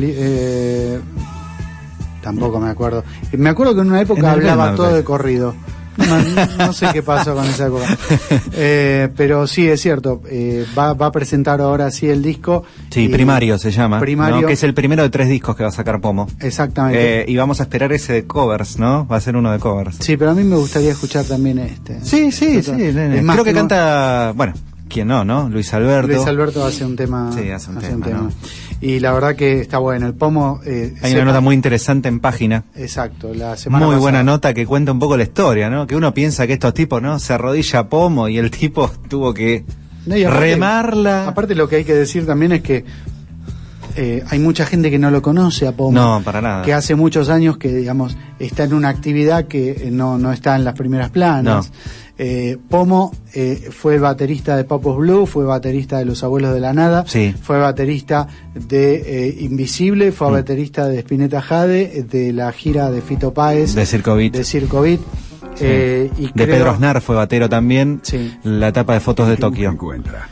Tampoco me acuerdo. Me acuerdo que en una época En el hablaba Belma, me todo de parece. corrido. No sé qué pasó con esa época. Pero sí, es cierto. Va a presentar ahora sí el disco. Sí, Y- Primario se llama, Primario. ¿no? Que es el primero de 3 discos que va a sacar Pomo. Exactamente. Y vamos a esperar ese de covers, ¿no? Va a ser uno de covers. Sí, pero a mí me gustaría escuchar también este. Sí, Es más, creo que tengo- canta, bueno, ¿quién no? Luis Alberto. Luis Alberto hace un tema. Sí, hace un tema, ¿no? Y la verdad que está bueno. El Pomo. Hay una nota muy interesante en página. Exacto, la semana Muy pasada. buena nota que cuenta un poco la historia, ¿no? Que uno piensa que estos tipos, ¿no? Se arrodilla a Pomo y el tipo tuvo que No, y aparte- remarla. Aparte, lo que hay que decir también es que hay mucha gente que no lo conoce a Pomo. No, para nada. Que hace muchos años que, digamos, está en una actividad que no está en las primeras planas. Pomo fue baterista de Papos Blue, fue baterista de Los Abuelos de la Nada, Sí. fue baterista de Invisible, fue baterista de Spinetta Jade, de la gira de Fito Páez, De Circo Beat. de Circo Beat, y De creo- Pedro Aznar fue batero también. Sí. La etapa de fotos de Tokio. Encuentra.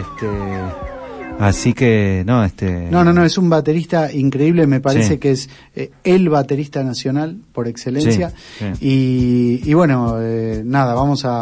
Así que, no, No, es un baterista increíble, me parece Sí. que es el baterista nacional por excelencia. Sí, Y bueno, nada,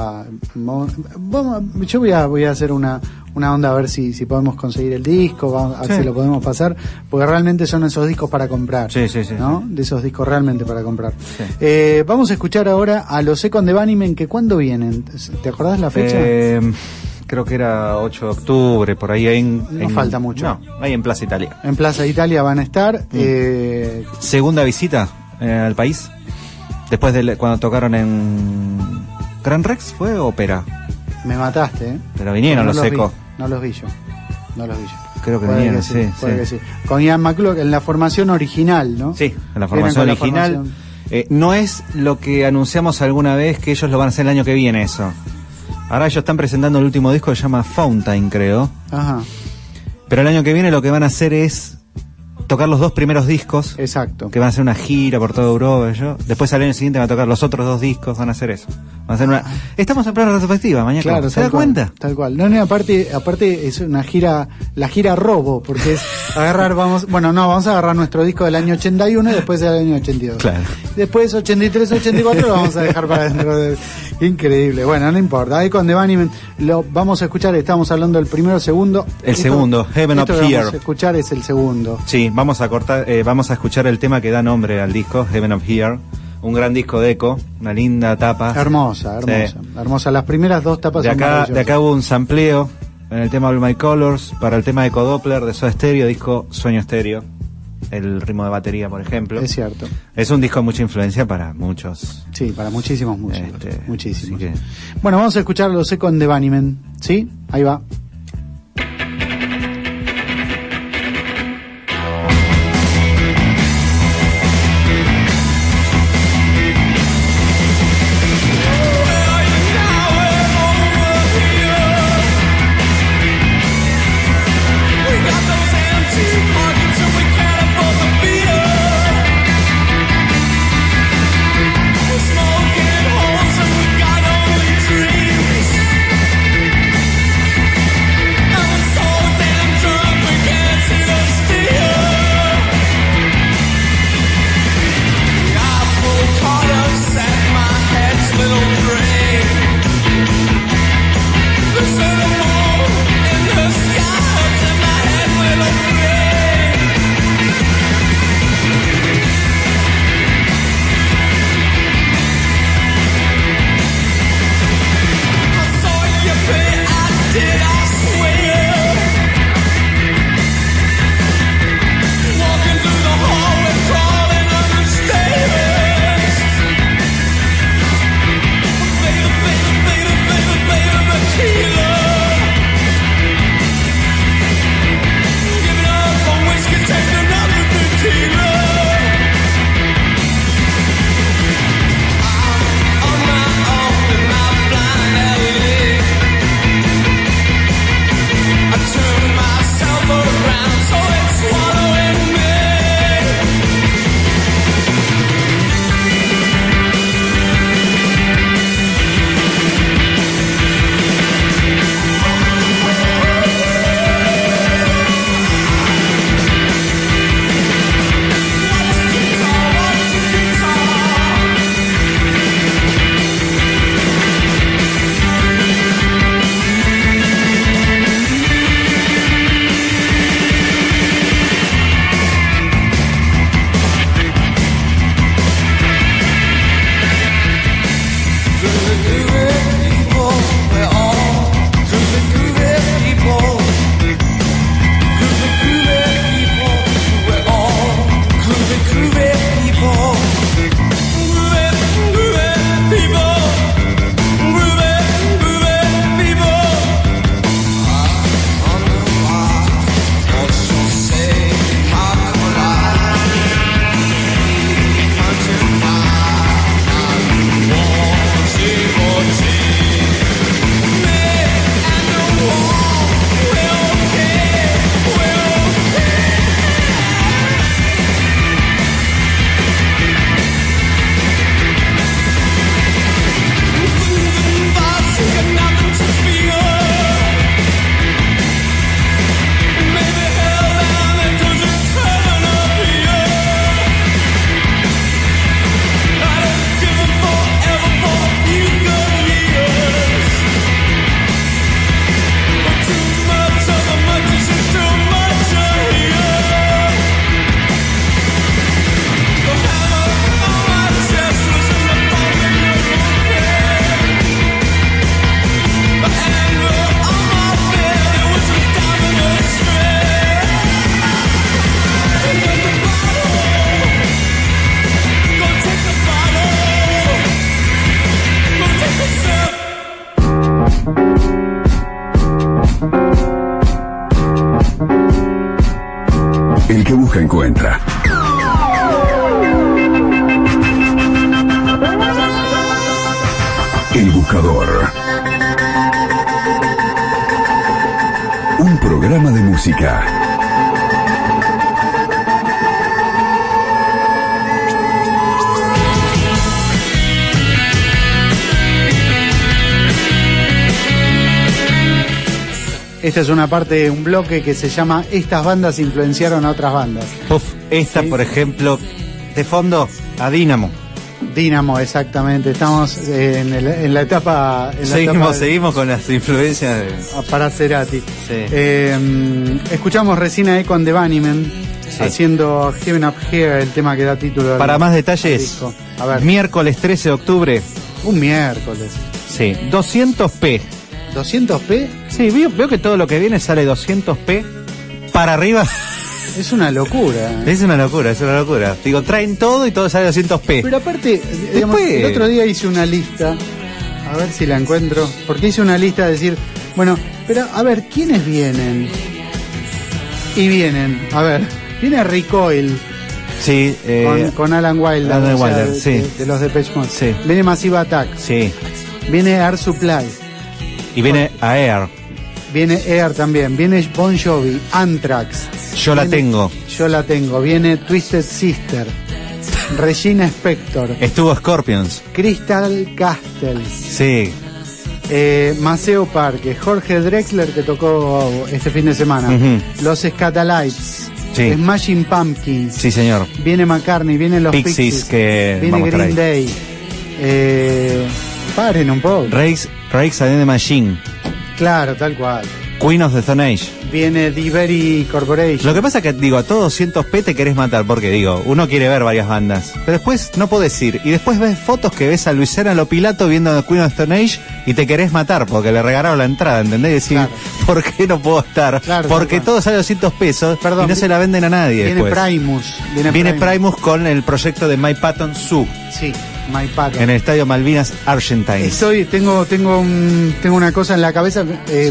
yo voy a hacer una onda a ver si podemos conseguir el disco, a ver Sí. si lo podemos pasar, porque realmente son esos discos para comprar. Sí, ¿no? De esos discos realmente para comprar. Sí. Vamos a escuchar ahora a los Second de Bunnymen, que ¿cuándo vienen? ¿Te acordás la fecha? Creo que era 8 de octubre, por ahí. No falta mucho. No, ahí en Plaza Italia. En Plaza Italia van a estar. Segunda visita al país. Después de cuando tocaron en Gran Rex, ¿fue Ópera? Me mataste, ¿eh? Pero vinieron los secos. No los vi yo. Creo que Puede vinieron, que sí, puede sí. que sí. Con Ian McCulloch en la formación original, ¿no? Sí, en la Vienen formación con la original. formación. No es lo que anunciamos alguna vez que ellos lo van a hacer el año que viene, eso. Ahora ellos están presentando el último disco que se llama Fountain, creo. Ajá, Pero el año que viene lo que van a hacer es tocar los 2 primeros discos, exacto. que van a hacer una gira por toda Europa. Después al año siguiente van a tocar los otros 2 discos, van a hacer eso. Van a hacer una... Estamos en plena retrospectiva, mañana. Claro, ¿Se da cuenta? Tal cual. No, aparte es una gira, la gira robo, porque es vamos a agarrar nuestro disco del año 81 y después del año 82. Claro. Después 83, 84 lo vamos a dejar para dentro de... Increíble. Bueno, no importa. Ahí con The Bunnymen lo vamos a escuchar. Estamos hablando del primero, segundo. Segundo, Heaven Up que Here. Vamos a escuchar es el segundo. Sí, vamos a escuchar el tema que da nombre al disco, Heaven Up Here. Un gran disco de Echo, una linda tapa. Hermosa. Hermosa. Las primeras dos tapas son maravillosas. De acá hubo un sampleo en el tema All My Colors para el tema Echo Doppler de Soda Stereo, disco Sueño Stereo. El ritmo de batería, por ejemplo. Es cierto. Es un disco de mucha influencia para muchos. Sí, para muchísimos músicos. Muchísimos. Que... Bueno, vamos a escuchar los Echo de Bunnymen. ¿Sí? Ahí va. El que busca encuentra. El Buscador. Un programa de música. Esta es una parte de un bloque que se llama Estas bandas influenciaron a otras bandas. Uf, esta, Sí. por ejemplo, de fondo, a Dynamo. Dynamo, exactamente. Estamos en la etapa... Seguimos con las influencias de... Para Cerati. Sí. Escuchamos recién a Echo and the Bunnymen Sí. haciendo Heaven Up Here, el tema que da título Para al más detalles, disco. A ver, miércoles 13 de octubre, un miércoles. sí, 200p. ¿200p? Sí, veo que todo lo que viene sale 200p para arriba. Es una locura. Es una locura. Digo, traen todo y todo sale 200p. Pero aparte, digamos, Después- el otro día hice una lista, a ver si la encuentro, porque hice una lista de decir, bueno, pero a ver, ¿quiénes vienen? Y vienen, a ver, viene Recoil Sí, con Alan Wilder, Alan o sea, Wilder, sí. de los Depeche Mode. Sí. Viene Massive Attack, sí. viene Air Supply, Y viene a Air. viene Air también, viene Bon Jovi, Anthrax. Yo la tengo. Yo la tengo, viene Twisted Sister, Regina Spector, Estuvo Scorpions. Crystal Castles. Sí. Maceo Parque, Jorge Drexler que tocó este fin de semana, Ujú. los Scatalites, Sí. Smashing Pumpkins, Sí, señor. viene McCartney, vienen los Pixies, Pixies, que viene vamos a Green traer. Day, paren un poco, Rage Against the Machine. claro, tal cual, Queen of the Stone Age. viene The Very Corporation, Lo que pasa es que, digo, a todos 200p te querés matar, porque, digo, uno quiere ver varias bandas, pero después no podés ir, y después ves fotos que ves a Luisana Lopilato viendo a Queen of the Stone Age y te querés matar, porque le regalaron la entrada, ¿entendés? Y decís, Claro. ¿por qué no puedo estar? Claro, Porque tal cual. todo sale 200 pesos Perdón, y no se la venden a nadie viene después. Primus, Viene Primus con el proyecto de Mike Patton Zoo sí, My Patton. en el estadio Malvinas Argentines. Tengo una cosa en la cabeza,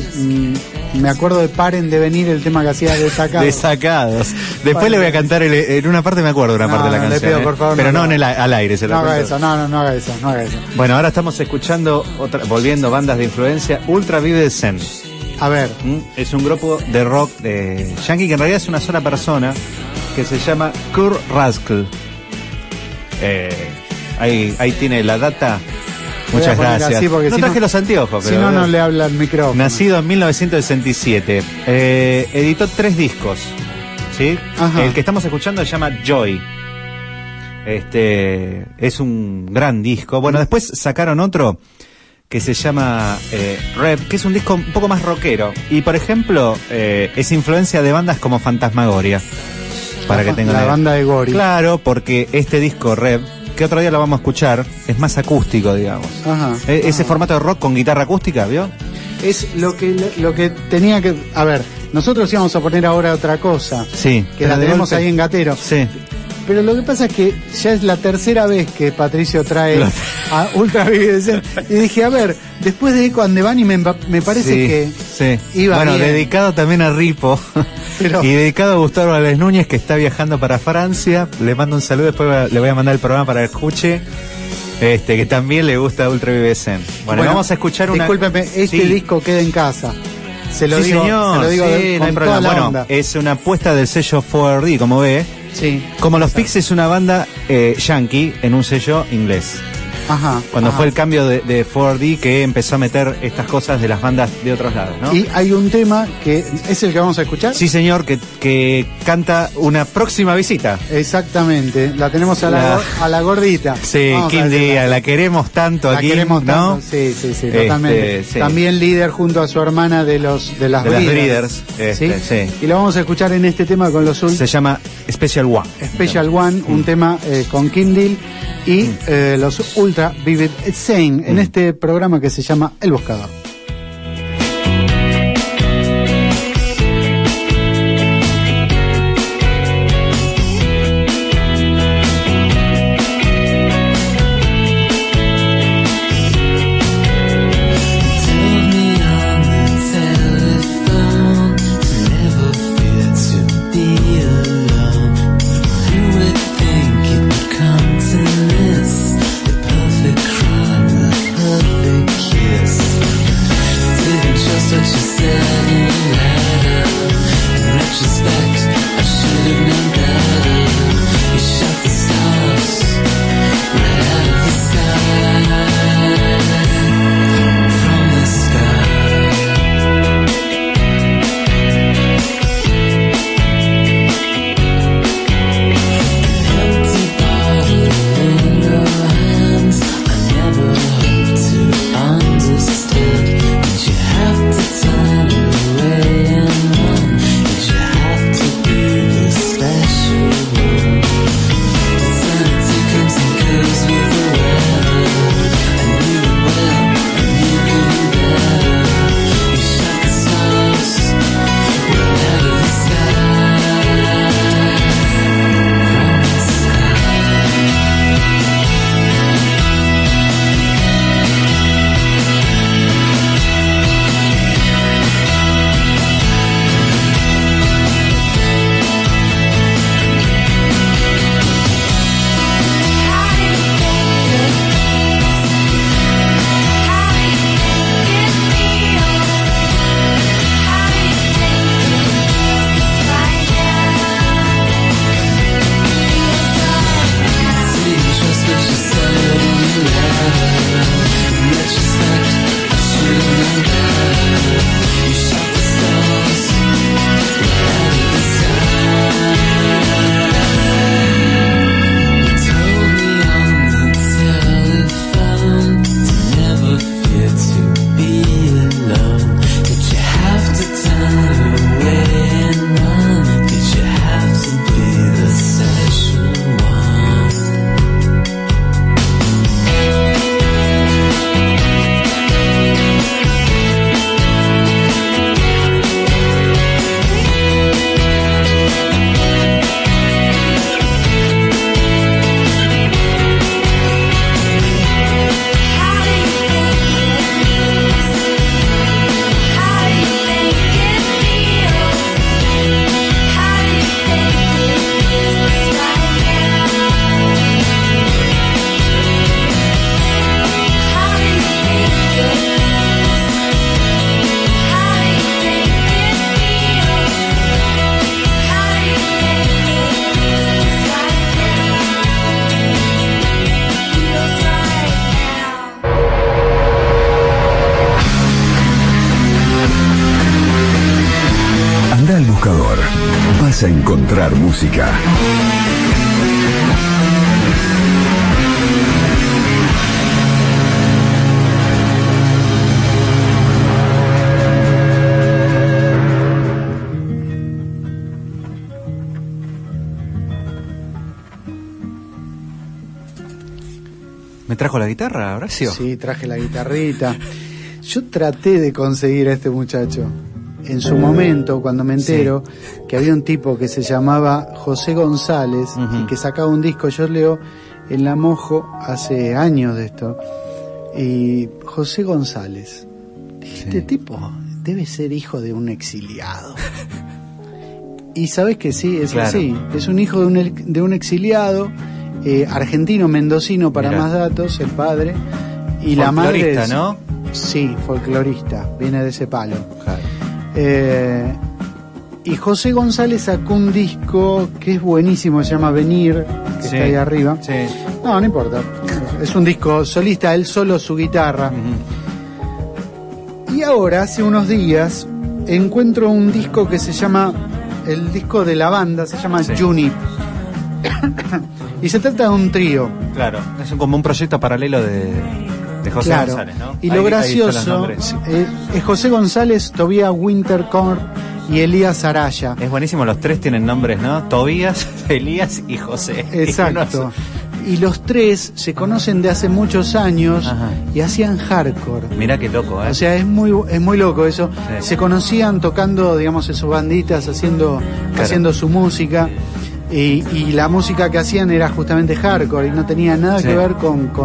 me acuerdo de Paren de venir, el tema que hacía de Sacado. Desacados. Después Vale. le voy a cantar en una parte, me acuerdo de una No, parte de la no, le canción. pido, por favor, pero no, no, no. en al aire, se lo No haga cuento. eso, no haga eso, no haga eso. Bueno, ahora estamos escuchando, volviendo bandas de influencia, Ultra Vivid Zen. A ver, Es un grupo de rock de yankee que en realidad es una sola persona que se llama Kurt Russell. Ahí tiene la data. Voy a Muchas poner gracias. así porque no si traje no- los anteojos, si pero no le habla al micrófono. nacido en 1967. Editó 3 discos. ¿Sí? Ajá. El que estamos escuchando se llama Joy. Es un gran disco. Bueno, después sacaron otro que se llama Rev, que es un disco un poco más rockero. Y por ejemplo, es influencia de bandas como Fantasmagoria. Para que tengan la banda de Gori. Claro, porque este disco Rev, que otro día lo vamos a escuchar, es más acústico, digamos. Ajá. Ese formato de rock con guitarra acústica, ¿vio? Es lo que tenía que... A ver, nosotros íbamos a poner ahora otra cosa. Sí. Que la pero de tenemos golpe- ahí en Gatero. Sí. Pero lo que pasa es que ya es la tercera vez que Patricio trae a Ultra Vivid Zen. Y dije, a ver, después de Echo and the Bunnymen me parece Sí, que sí. iba Bueno, bien. dedicado también a Ripo. Pero- Y dedicado a Gustavo Valdés Núñez, que está viajando para Francia. Le mando un saludo, después le voy a mandar el programa para que escuche. Que también le gusta Ultra Vivid Zen. Bueno, vamos a escuchar una... Discúlpeme, este Sí. disco queda en casa. Se lo Sí, digo, señor, se lo digo sí, de- no hay con problema. toda la Bueno, onda. es una apuesta del sello 4D, como ve. Sí. Como los Pixies es una banda yankee en un sello inglés. Ajá. Cuando ajá. fue el cambio de 4D que empezó a meter estas cosas de las bandas de otros lados, ¿no? Y hay un tema que es el que vamos a escuchar. Sí, señor, que canta una próxima visita. Exactamente. La tenemos a la gordita. Sí, Vamos a Kim decirla. Díaz, la queremos tanto La aquí, queremos ¿no? tanto. Sí, totalmente. sí. También líder junto a su hermana de las De las Breeders. Breeders, sí. Y lo vamos a escuchar en este tema con los Se llama Special One. Special One, un tema con Kindle y los Ultra Vivid Zen en este programa que se llama El Buscador. Told me on the telephone to never fear to be alone. Who would think it would come to this? The perfect crime, the perfect kiss. Anda al buscador. Vas a encontrar música. ¿Me trajo la guitarra, Horacio? Sí, traje la guitarrita. Yo traté de conseguir a este muchacho. En su momento, cuando me entero que había un tipo que se llamaba José González y que sacaba un disco, yo leo en La Mojo hace años de esto. Y José González, este tipo debe ser hijo de un exiliado. Y sabes que sí, es así. Es un hijo de un exiliado argentino, mendocino, para más datos, el padre. Y la madre folclorista, ¿no? Sí, folclorista, viene de ese palo. Claro. Y José González sacó un disco que es buenísimo, se llama Venir, que está ahí arriba. Sí. No importa. Es un disco solista, él solo, su guitarra. Y ahora, hace unos días, encuentro un disco que se llama, el disco de la banda, se llama Junip. Y se trata de un trío. Claro, es como un proyecto paralelo de José González, ¿no? Y lo gracioso es José González, Tobías Winterkorn y Elías Araya. Es buenísimo, los tres tienen nombres, ¿no? Tobías, Elías y José. Exacto. Y los tres se conocen de hace muchos años y hacían hardcore. Mirá qué loco, ¿eh? O sea, es muy loco eso. Sí. Se conocían tocando, digamos, en sus banditas, haciendo su música. Y la música que hacían era justamente hardcore y no tenía nada que ver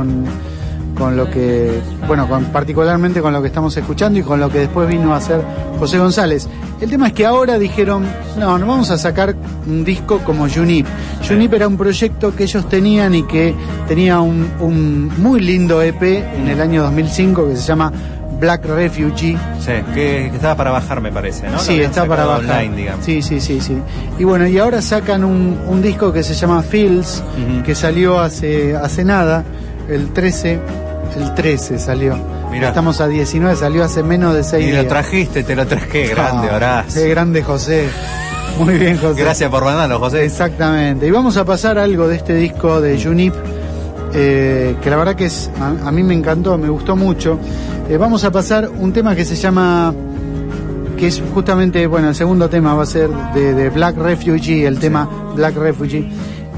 con lo que, bueno, particularmente con lo que estamos escuchando y con lo que después vino a hacer José González. El tema es que ahora dijeron, no vamos a sacar un disco como Junip. Junip era un proyecto que ellos tenían y que tenía un muy lindo EP en el año 2005 que se llama Black Refugee. Sí, que estaba para bajar, me parece, ¿no? Sí, está para bajar. Online, digamos. Sí. Y bueno, y ahora sacan un disco que se llama Fields, que salió hace nada, el 13 salió. Mirá. Estamos a 19, salió hace menos de 6 días. Y lo trajiste, te lo traje, grande, Horacio. Qué grande, José. Muy bien, José. Gracias por mandarlo, José. Exactamente. Y vamos a pasar algo de este disco de Junip, que la verdad que a mí me encantó, me gustó mucho. Vamos a pasar un tema que se llama, que es justamente, bueno, el segundo tema va a ser de Black Refugee, el tema Black Refugee.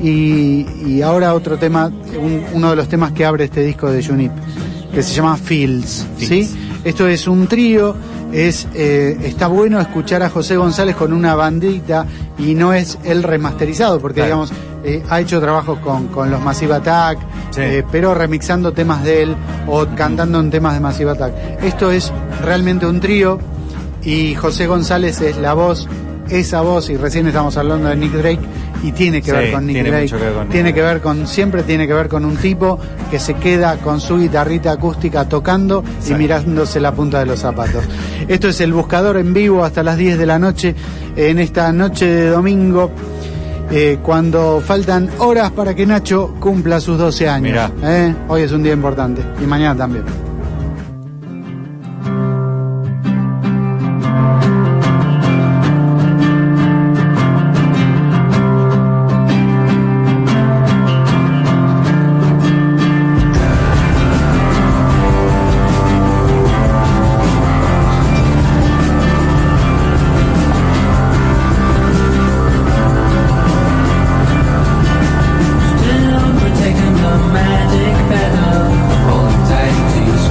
Y ahora otro tema, uno de los temas que abre este disco de Junip, que se llama Fields. ¿Sí? Esto es un trío, está bueno escuchar a José González con una bandita y no es el remasterizado, porque digamos, ha hecho trabajos con los Massive Attack, pero remixando temas de él o cantando en temas de Massive Attack. Esto es realmente un trío y José González es la voz, esa voz, y recién estamos hablando de Nick Drake y tiene que ver con Nick Drake, siempre tiene que ver con un tipo que se queda con su guitarrita acústica tocando y mirándose la punta de los zapatos. Esto es El Buscador en vivo hasta las 10 de la noche, en esta noche de domingo, cuando faltan horas para que Nacho cumpla sus 12 años. Hoy es un día importante y mañana también. Still protecting the magic feather, holding tight to your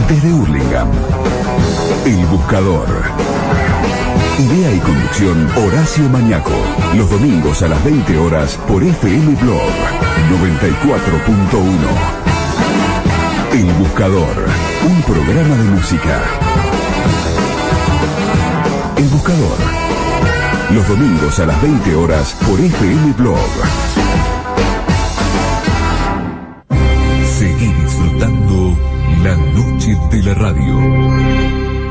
Desde Hurlingham, El Buscador. Idea y conducción, Horacio Mañaco. Los domingos a las 20 horas por FM Blog 94.1. El Buscador, un programa de música. El Buscador. Los domingos a las 20 horas por FM Blog. Seguí disfrutando la noche de la radio.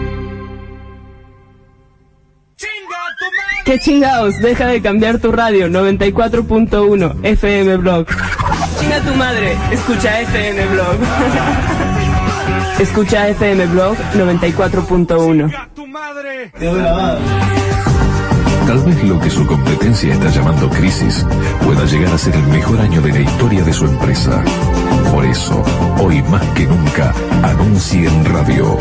¡Qué chingados! Deja de cambiar tu radio, 94.1 FM Blog. Chinga tu madre, escucha FM Blog. Escucha FM Blog 94.1. Tal vez lo que su competencia está llamando crisis pueda llegar a ser el mejor año de la historia de su empresa. Por eso, hoy más que nunca, anuncie en radio.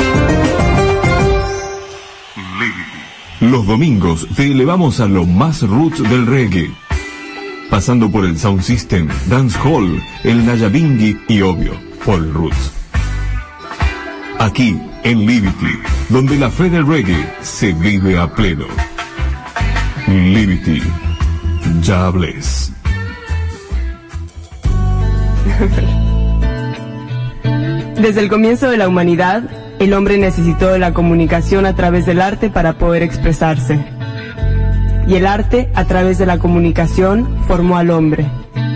Los domingos te elevamos a lo más roots del reggae, pasando por el sound system, dance hall, el nayabingi y obvio, Paul Roots. Aquí, en Liberty, donde la fe del reggae se vive a pleno. Liberty, ya hables. Desde el comienzo de la humanidad, el hombre necesitó de la comunicación a través del arte para poder expresarse. Y el arte, a través de la comunicación, formó al hombre.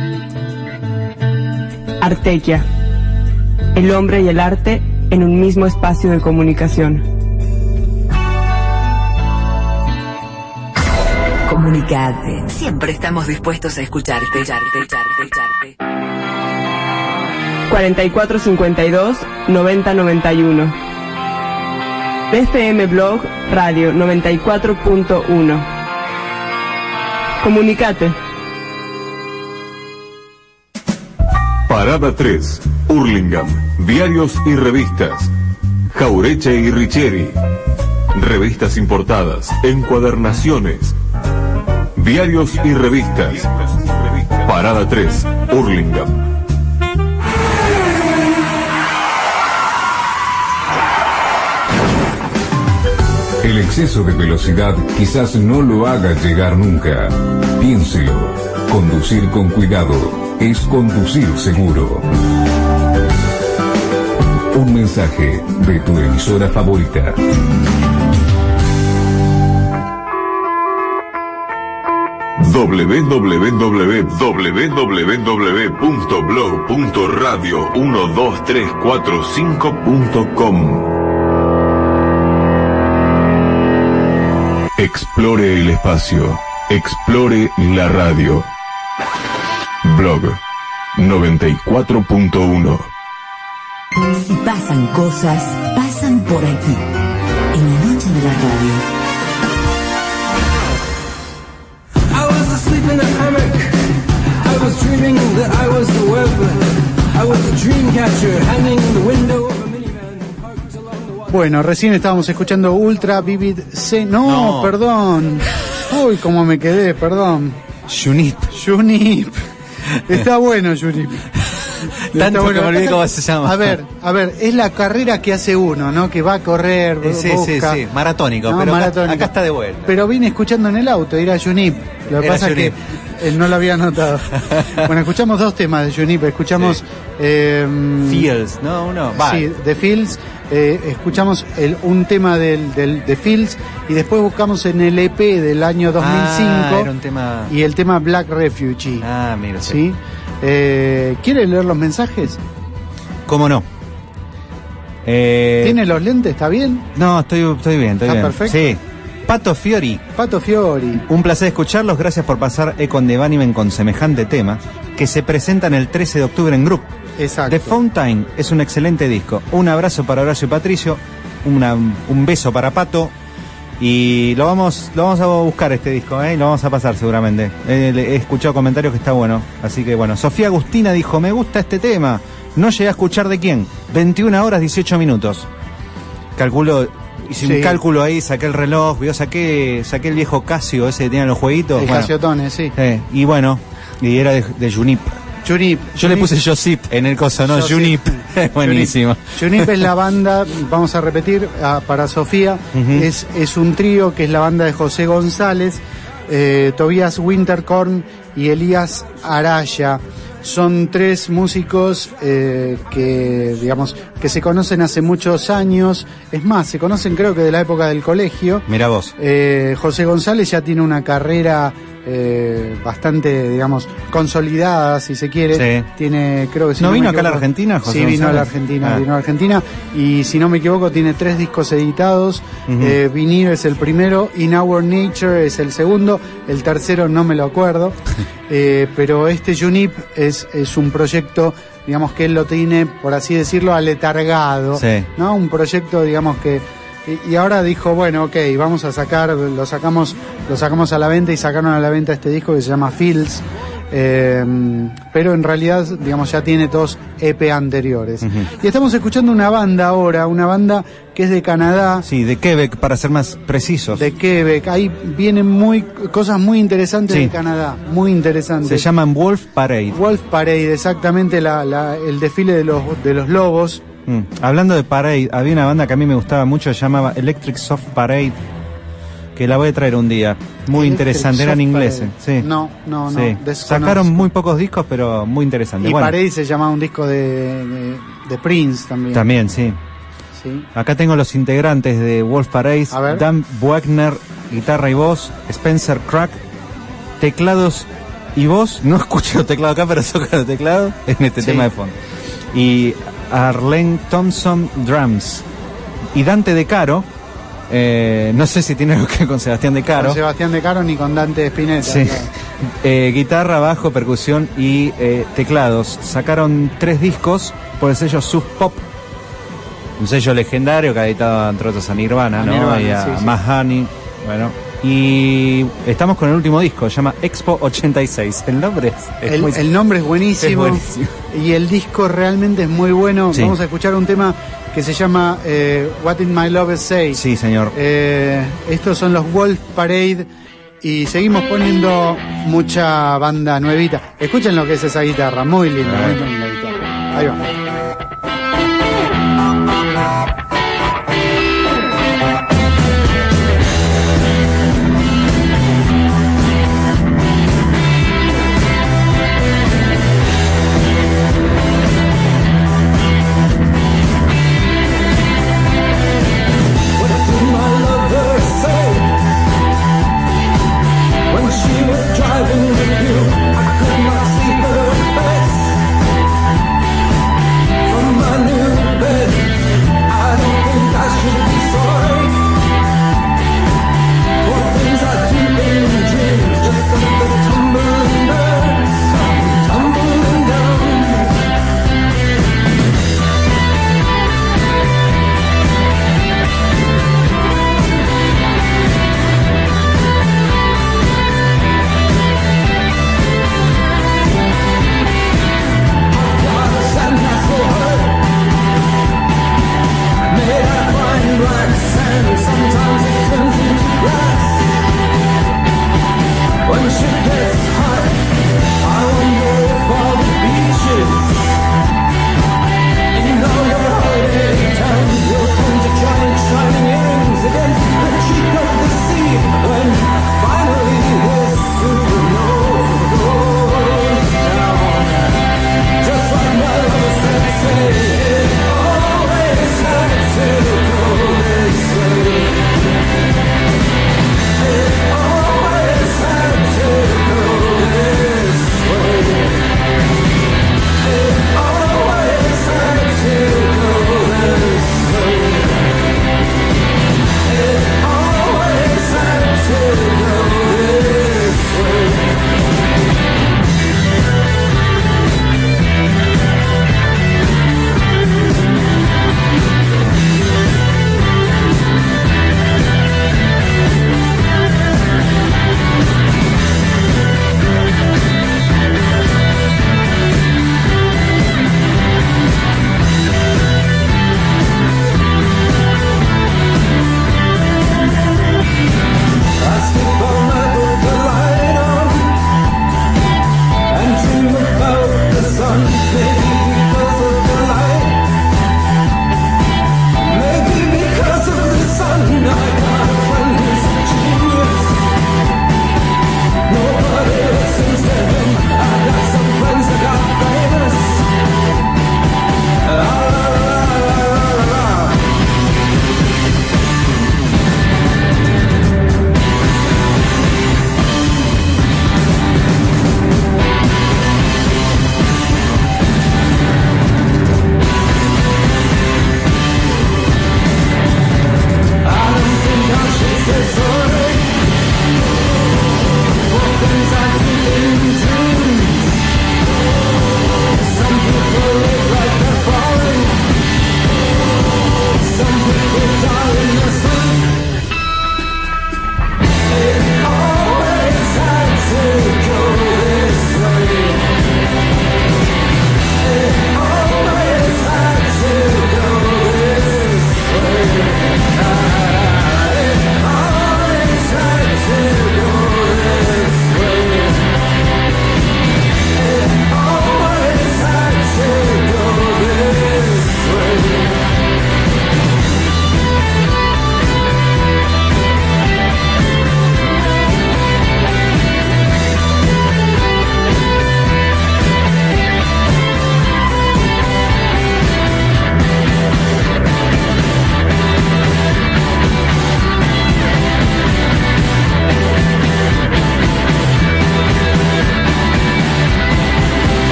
Artequia. El hombre y el arte en un mismo espacio de comunicación. Comunicate. Siempre estamos dispuestos a escucharte. 4452 9091. FM Blog Radio 94.1. Comunicate. Parada 3, Hurlingham, diarios y revistas. Jaureche y Richeri. Revistas importadas, encuadernaciones. Diarios y revistas. Parada 3, Hurlingham. El exceso de velocidad quizás no lo haga llegar nunca. Piénselo. Conducir con cuidado es conducir seguro. Un mensaje de tu emisora favorita. www.blog.radio12345.com. Explore el espacio, explore la radio. Blog 94.1. Si pasan cosas, pasan por aquí, en la noche de la radio. I was asleep in a hammock. I was dreaming that I was the web. I was a dream catcher hanging in the window of a minivan parked along the water. Bueno, recién estábamos escuchando Ultra Vivid C. No, perdón. Uy, cómo me quedé, perdón. Junip. Está bueno, Junip. Tanto bueno. Que me olvidé cómo se llama. A ver, es la carrera que hace uno, ¿no? Que va a correr, sí, busca. sí, maratónico, No, pero maratónico. Acá está de vuelta. Pero vine escuchando en el auto, era Junip. Lo que pasa es que él no lo había notado. Bueno, escuchamos dos temas de Junip. Escuchamos... Fields, ¿no? Uno. Sí, The Fields. Escuchamos un tema de Fields y después buscamos en el EP del año 2005 era un tema... y el tema Black Refugee. Mira. ¿Sí? ¿Quiere leer los mensajes? ¿Cómo no? ¿Tiene los lentes? ¿Está bien? No, estoy bien, ¿Está bien. perfecto? Sí. Pato Fiori. Un placer escucharlos, gracias por pasar Econ de Bunnymen con semejante tema, que se presentan el 13 de octubre en Group. Exacto. The Fountain es un excelente disco. Un abrazo para Horacio y Patricio, un beso para Pato, y lo vamos a buscar este disco, lo vamos a pasar seguramente. He escuchado comentarios que está bueno, así que bueno. Sofía Agustina dijo, me gusta este tema, no llegué a escuchar de quién. 21 horas 18 minutos. Hice un cálculo ahí, saqué el reloj, saqué el viejo Casio ese que tenía los jueguitos. El Casiotone, sí. Y bueno, y era de Junip. Junip. Yo le puse Josip en el coso, ¿no? Josip. Junip. Buenísimo. Junip es la banda, vamos a repetir, para Sofía, es un trío que es la banda de José González, Tobías Winterkorn y Elías Araya. Son tres músicos que, digamos, que se conocen hace muchos años. Es más, se conocen creo que de la época del colegio. Mira vos. José González ya tiene una carrera bastante, digamos, consolidada, si se quiere. Sí. Tiene, creo que si ¿No vino me acá a la equivoco, Argentina, José Sí, vino a la González? Argentina, Ah. vino a la Argentina. Y si no me equivoco, tiene 3 discos editados. Vinir es el primero, In Our Nature es el segundo, el tercero no me lo acuerdo. Pero este Junip es un proyecto, digamos, que él lo tiene, por así decirlo, aletargado. Sí. ¿No? Un proyecto, digamos, que... Y ahora dijo, bueno, ok, vamos a sacar, lo sacamos a la venta y sacaron a la venta este disco que se llama Fields. Pero en realidad, digamos, ya tiene 2 EP anteriores. Y estamos escuchando una banda ahora, una banda que es de Canadá. Sí, de Quebec, para ser más precisos. De Quebec. Ahí vienen cosas muy interesantes Sí. de Canadá, muy interesantes. Se llaman Wolf Parade. Wolf Parade, exactamente el desfile de los lobos. Hablando de Parade, había una banda que a mí me gustaba mucho, se llamaba Electric Soft Parade, que la voy a traer un día. Muy Electric interesante, eran Soft ingleses. Parade. Sí. No, Sí. desconozco. Sacaron muy pocos discos, pero muy interesante. Y Bueno, Parade se llamaba un disco de Prince también. también, sí. Sí. Acá tengo los integrantes de Wolf Parade: A ver. Dan Wagner, guitarra y voz; Spencer Crack, teclados y voz. No escucho teclado acá, pero toca el teclado en este Sí. tema de fondo. Y Arlene Thompson, drums. Y Dante De Caro, no sé si tiene algo que ver con Sebastián De Caro. Con Sebastián De Caro ni con Dante Spinetta. Sí. Claro. Guitarra, bajo, percusión y teclados. Sacaron 3 discos por el sello Sub Pop, un sello legendario que ha editado entre otros a Nirvana, A ¿no? Nirvana, Y a sí, sí. Mahoney. Bueno, y estamos con el último disco, se llama Expo 86. El nombre es muy... El nombre es buenísimo, Es buenísimo. y el disco realmente es muy bueno. Sí. Vamos a escuchar un tema que se llama What Did My Love Say. Sí, señor. Estos son los Wolf Parade y seguimos poniendo mucha banda nuevita. Escuchen lo que es esa guitarra, muy linda, muy linda la guitarra. Ahí va. Driving with you, I could not see her face.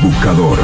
Buscador.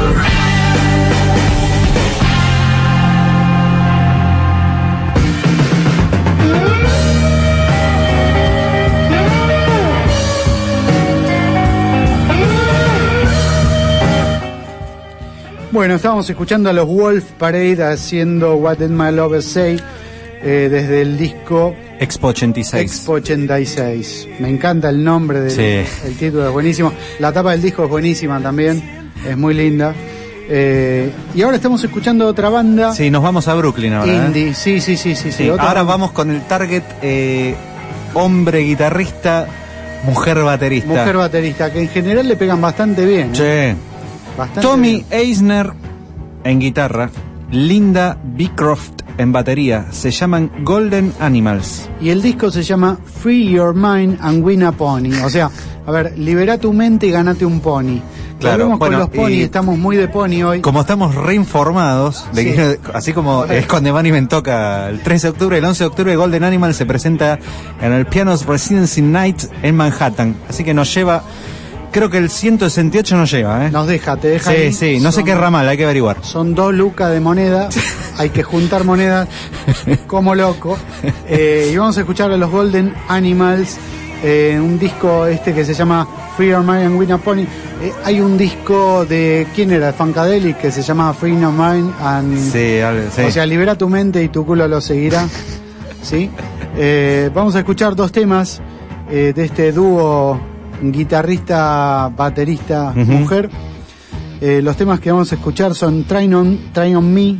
Bueno, estábamos escuchando a los Wolf Parade haciendo What Did My Lover Say desde el disco Expo 86. Expo 86. Me encanta el nombre del el título, es buenísimo. La tapa del disco es buenísima también, es muy linda. Y ahora estamos escuchando otra banda. Sí, nos vamos a Brooklyn ahora. Indie, sí. Ahora banda. vamos con el target hombre guitarrista, mujer baterista. Mujer baterista, que en general le pegan bastante bien. Sí. Bastante Tommy bien. Eisner en guitarra, Linda Beecroft en batería. Se llaman Golden Animals. Y el disco se llama Free Your Mind and Win a Pony. O sea, a ver, libera tu mente y ganate un pony. Claro, Volvemos bueno, con los pony, estamos muy de pony hoy. Como estamos reinformados, de Sí. que, así como es cuando Bunnyman toca el 13 de octubre, el 11 de octubre, Golden Animal se presenta en el Pianos Residency Night en Manhattan. Así que nos lleva, creo que el 168 nos lleva, ¿eh? Nos deja, te deja. Sí, ahí. sí, no sé qué ramal, hay que averiguar. Son 2 lucas de moneda, hay que juntar monedas como loco. Y vamos a escuchar a los Golden Animals, un disco que se llama Free Your Mind and Win a Pony. Hay un disco de, ¿quién era? Funkadelic, que se llama Free Your Mind and... Sí. O sea, libera tu mente y tu culo lo seguirá. ¿Sí? Vamos a escuchar 2 temas de este dúo guitarrista, baterista, mujer. Los temas que vamos a escuchar son Try on Me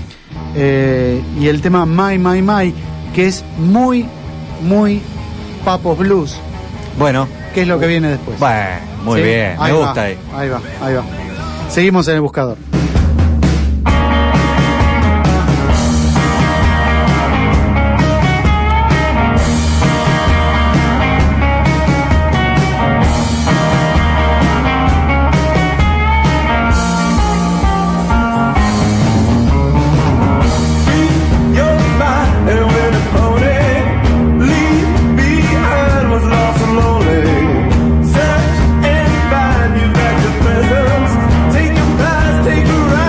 y el tema My, que es muy Papos Blues. Bueno. ¿Qué es lo que viene después? Bueno, muy ¿Sí? bien, me gusta ahí. Ahí va. Seguimos en el buscador. Take your prize, take a ride.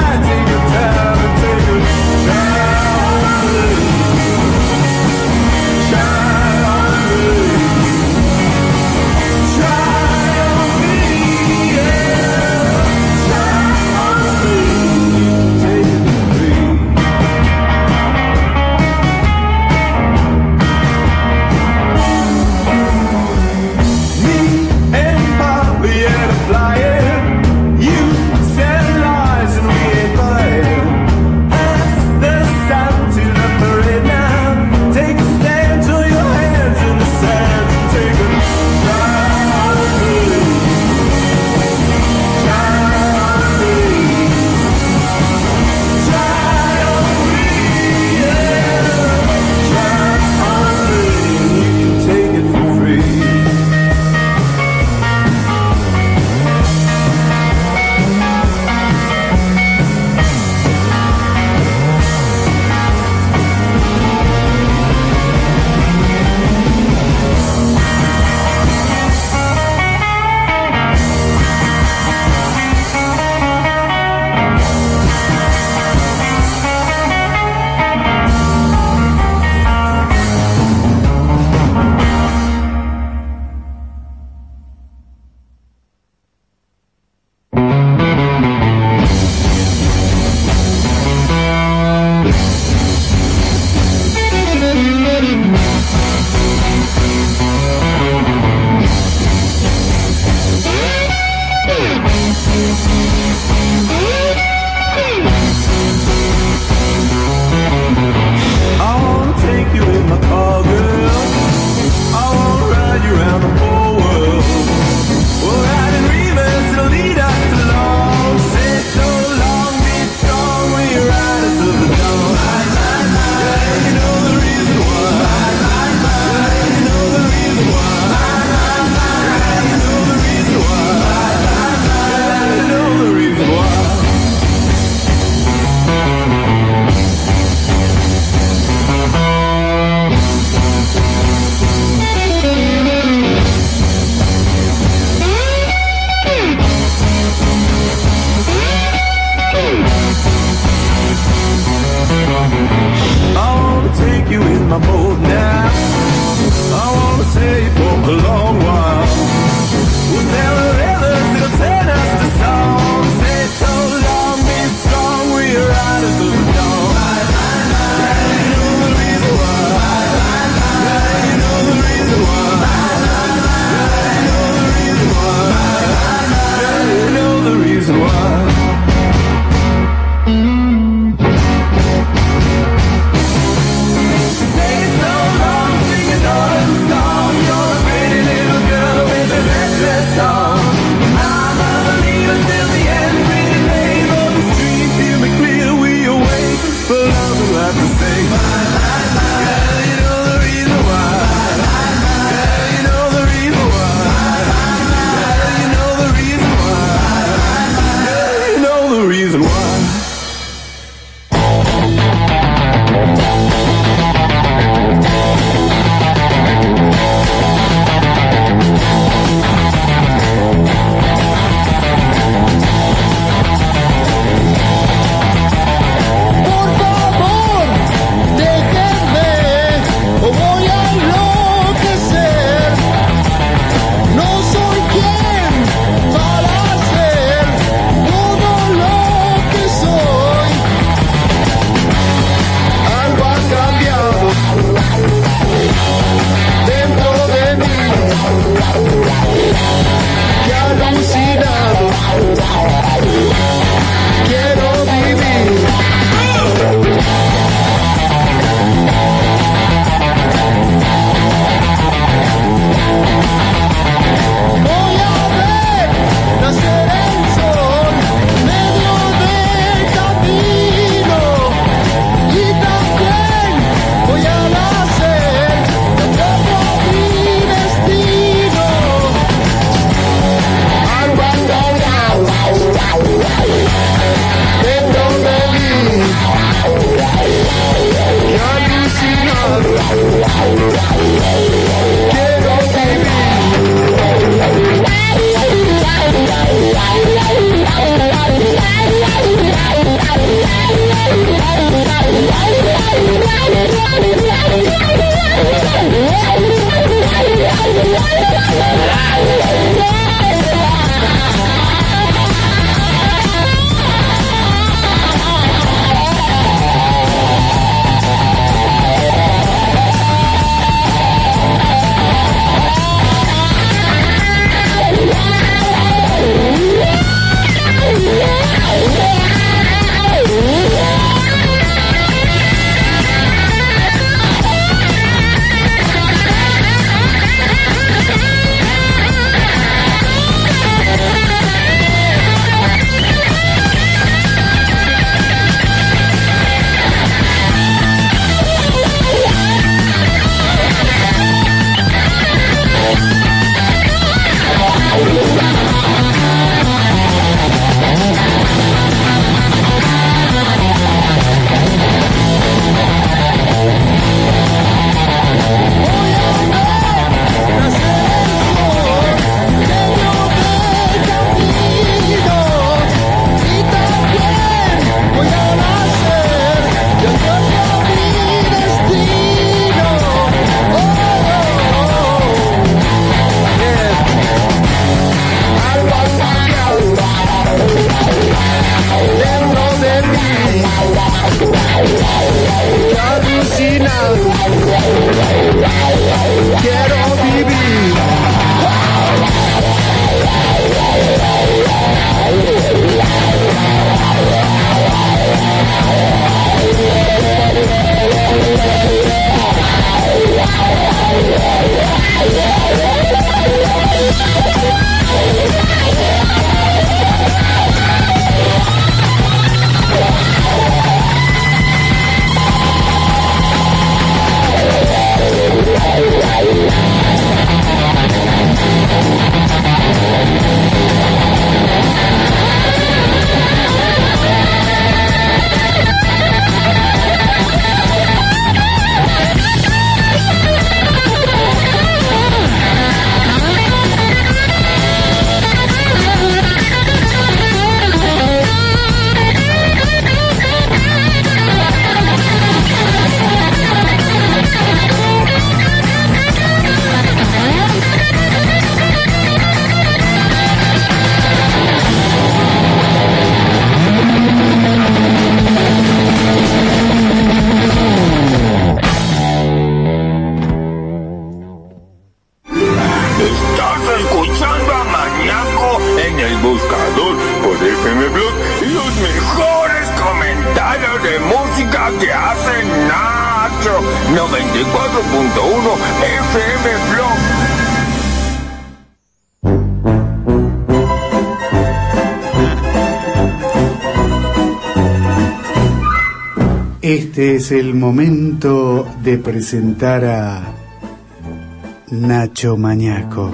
Este es el momento de presentar a Nacho Mañaco.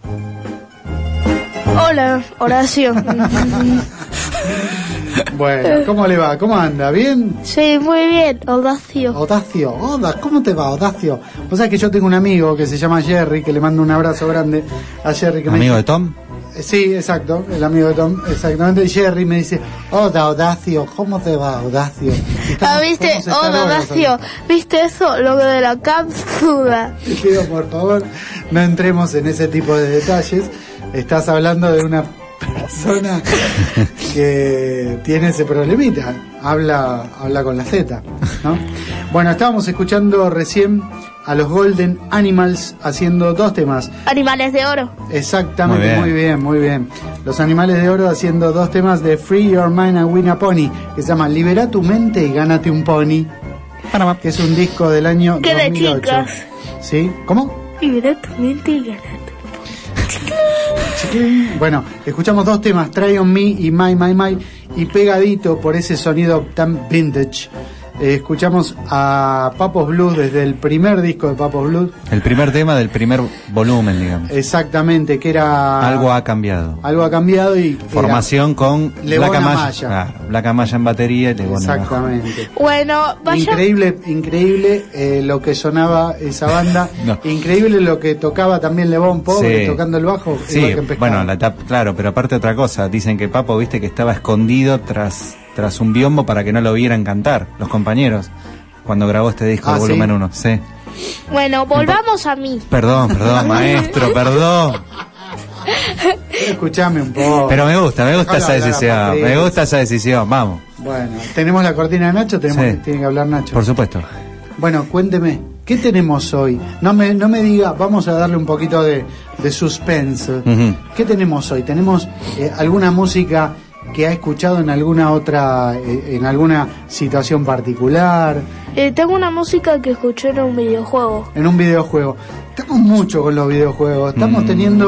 Hola, Horacio. Bueno, ¿cómo le va? ¿Cómo anda? ¿Bien? Sí, muy bien, Horacio. Horacio, hola, ¿cómo te va, Horacio? O sea que yo tengo un amigo que se llama Jerry, que le mando un abrazo grande a Jerry. Que ¿Amigo me... de Tom? Sí, exacto, el amigo de Tom, exactamente. Jerry me dice, hola, Horacio, ¿cómo te va, Horacio? ¿Viste? Hola, Horacio, ¿viste eso? Lo de la cápsula. Te pido, por favor, no entremos en ese tipo de detalles. Estás hablando de una persona que tiene ese problemita, habla con la Z, ¿no? Bueno, estábamos escuchando recién a los Golden Animals haciendo dos temas. Animales de oro. Exactamente, muy bien. Los Animales de Oro haciendo dos temas de Free Your Mind and Win a Pony, que se llama Libera tu mente y gánate un pony, que es un disco del año 2008. ¿Qué de chicas? ¿Sí? ¿Cómo? Libera tu mente y gánate. Bueno, escuchamos dos temas, Try on Me y My, y pegadito por ese sonido tan vintage, escuchamos a Papos Blues desde el primer disco de Papos Blues. El primer tema del primer volumen, digamos. Exactamente, que era... Algo ha cambiado. Algo ha cambiado y... Formación con Black Amaya. Claro, Black Amaya en batería y Lebón. Exactamente. Bueno, vaya... Increíble lo que sonaba esa banda. No. Increíble lo que tocaba también Lebón, pobre, Sí. tocando el bajo. Sí, igual que en Pescado. bueno, claro, pero aparte otra cosa, dicen que Papo, viste, que estaba escondido tras un biombo para que no lo vieran cantar los compañeros cuando grabó este disco de volumen 1. Sí. Bueno, volvamos a mí. Perdón, maestro, perdón. Escuchame un poco. Pero me gusta Ojalá esa decisión, hablar, me gusta esa decisión, vamos. Bueno, tenemos la cortina de Nacho, Sí. tiene que hablar Nacho. Por supuesto. Bueno, cuénteme, ¿qué tenemos hoy? No me diga, vamos a darle un poquito de suspense. Ujú. ¿Qué tenemos hoy? ¿Tenemos alguna música que ha escuchado en alguna otra, en alguna situación particular? Tengo una música que escuché en un videojuego. En un videojuego. Estamos mucho con los videojuegos. Estamos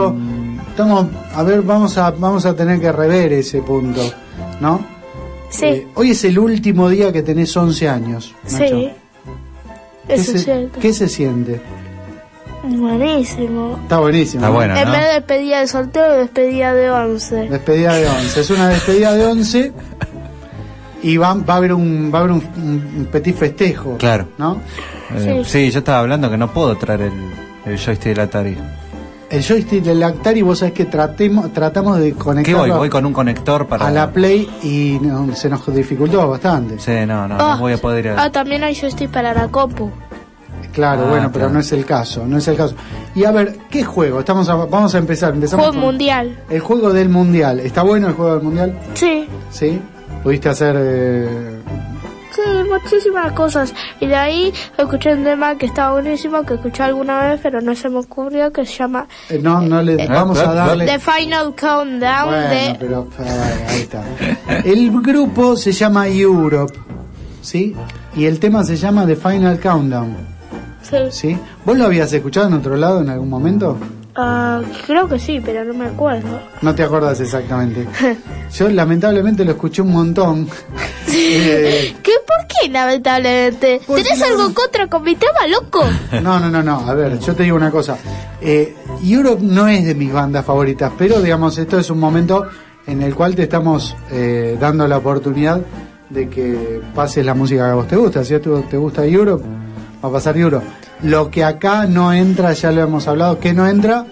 vamos a tener que rever ese punto, ¿no? Sí. Hoy es el último día que tenés 11 años, Nacho. Sí. Eso es cierto. ¿Qué se siente? Buenísimo. Está buenísimo. Está bueno, En ¿no? vez de despedida de soltero, despedida de 11. Despedida de 11. Es una despedida de 11 y va a haber un petit festejo. Claro. ¿No? Sí, yo estaba hablando que no puedo traer el joystick del Atari. El joystick del Atari, vos sabés que tratamos de ¿Qué conectarlo voy con un conector para a la Play y se nos dificultó bastante. Sí, no voy a poder ir a... También hay joystick para la compu. Claro, bueno, pero claro. no es el caso. Y a ver, ¿qué juego? Vamos a empezar. Empezamos Juego con mundial. el juego del mundial. ¿Está bueno el juego del mundial? Sí. ¿Sí? ¿Pudiste hacer...? Sí, muchísimas cosas. Y de ahí escuché un tema que estaba buenísimo, que escuché alguna vez, pero no se me ocurrió, que se llama Vamos a darle... The Final Countdown Bueno, pero ahí está. El grupo se llama Europe, ¿sí? Y el tema se llama The Final Countdown, Sí. ¿sí? ¿Vos lo habías escuchado en otro lado en algún momento? Creo que sí, pero no me acuerdo. No te acuerdas exactamente. Yo lamentablemente lo escuché un montón. ¿Por qué lamentablemente? ¿Tenés algo contra con mi tema, loco? No. A ver, yo te digo una cosa. Europe no es de mis bandas favoritas, pero digamos, esto es un momento en el cual te estamos dando la oportunidad de que pases la música que a vos te gusta. Si a ti te gusta Europe, va a pasar Europe. Lo que acá no entra, ya lo hemos hablado, ¿qué no entra?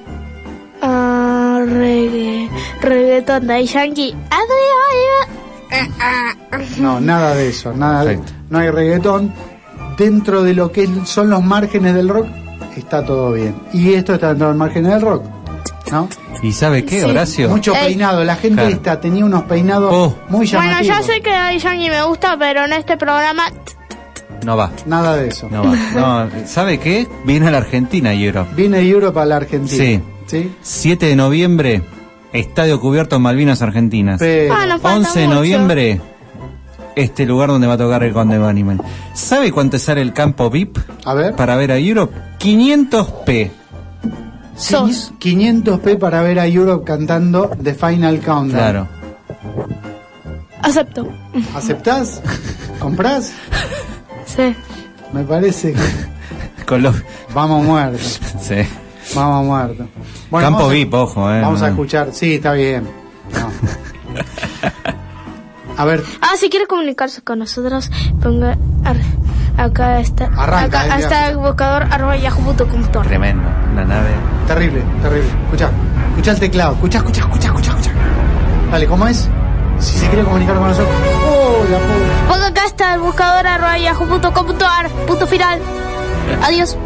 Reggaeton de Yankee. No, nada de eso, no hay reggaetón. Dentro de lo que son los márgenes del rock, está todo bien. Y esto está dentro del margen del rock, ¿no? ¿Y sabe qué, Sí. Horacio? Mucho peinado, la gente Claro. esta tenía unos peinados muy Bueno, llamativos. ya sé que Daddy Yankee me gusta, pero en este programa... No va. Nada de eso. No va. No, ¿sabe qué? Viene a la Argentina, Europe. Viene Europe a la Argentina. Sí. 7 de noviembre, Estadio Cubierto en Malvinas, Argentinas. Pero, nos falta 11 de mucho. noviembre, este lugar donde va a tocar el Conde Bunnyman. ¿Sabe cuánto sale el campo VIP a ver, para ver a Europe? 500p. Sos. 500p para ver a Europe cantando The Final Countdown. Claro. Acepto. ¿Aceptás? ¿Comprás? Sí. Me parece que Con los... vamos muertos. Sí. Vamos muertos. Campo vamos a- VIP, ojo, Vamos a no. escuchar. Sí, está bien. No. A ver, Si quiere comunicarse con nosotros, ponga... acá está... Arranca, acá está el buscador @yahoo.com. Tremendo. Una nave. terrible. Escucha el teclado. Escucha. Dale, ¿cómo es? Si se quiere comunicar con nosotros. Oh, la pobre. Ponga acá está el buscador @yahoo.com. Punto final. Adiós.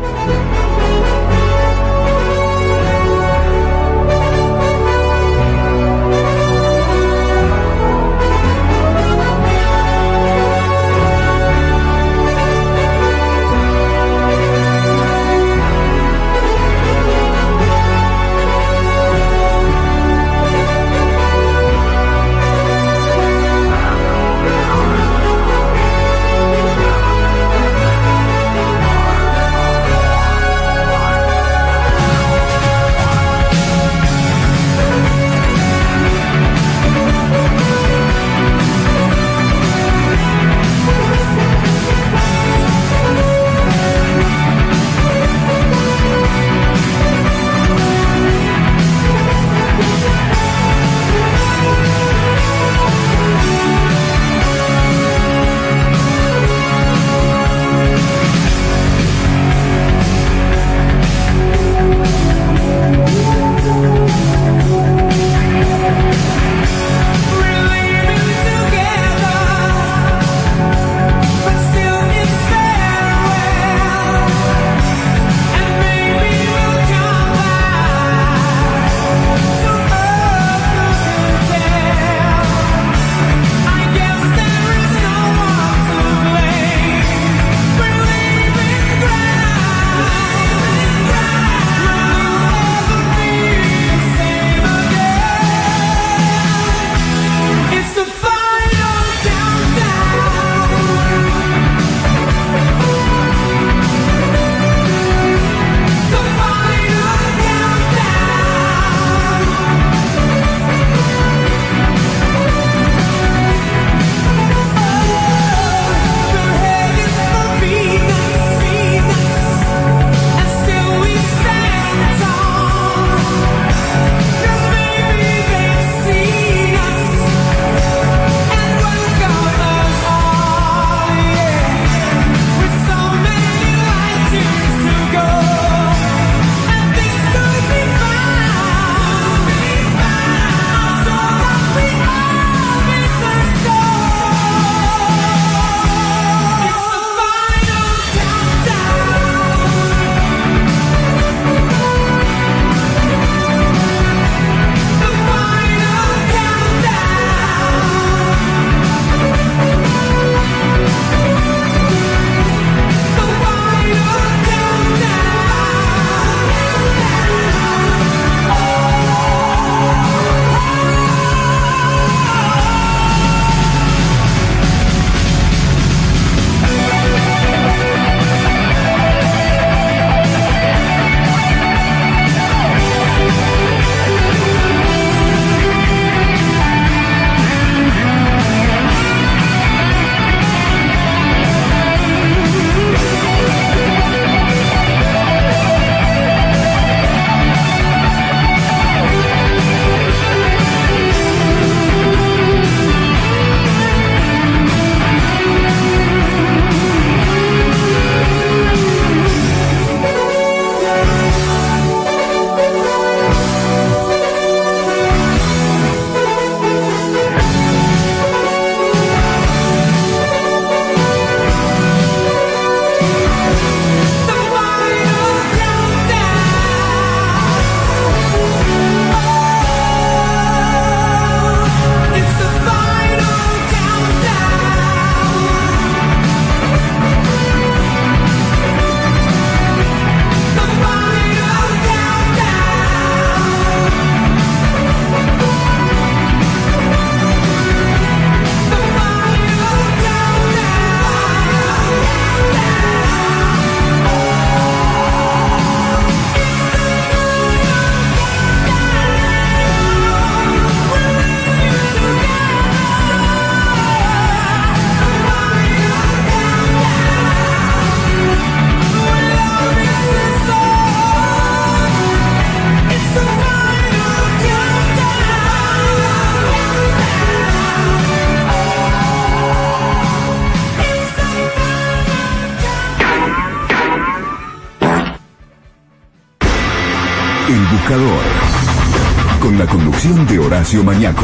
Buscador, con la conducción de Horacio Mañaco.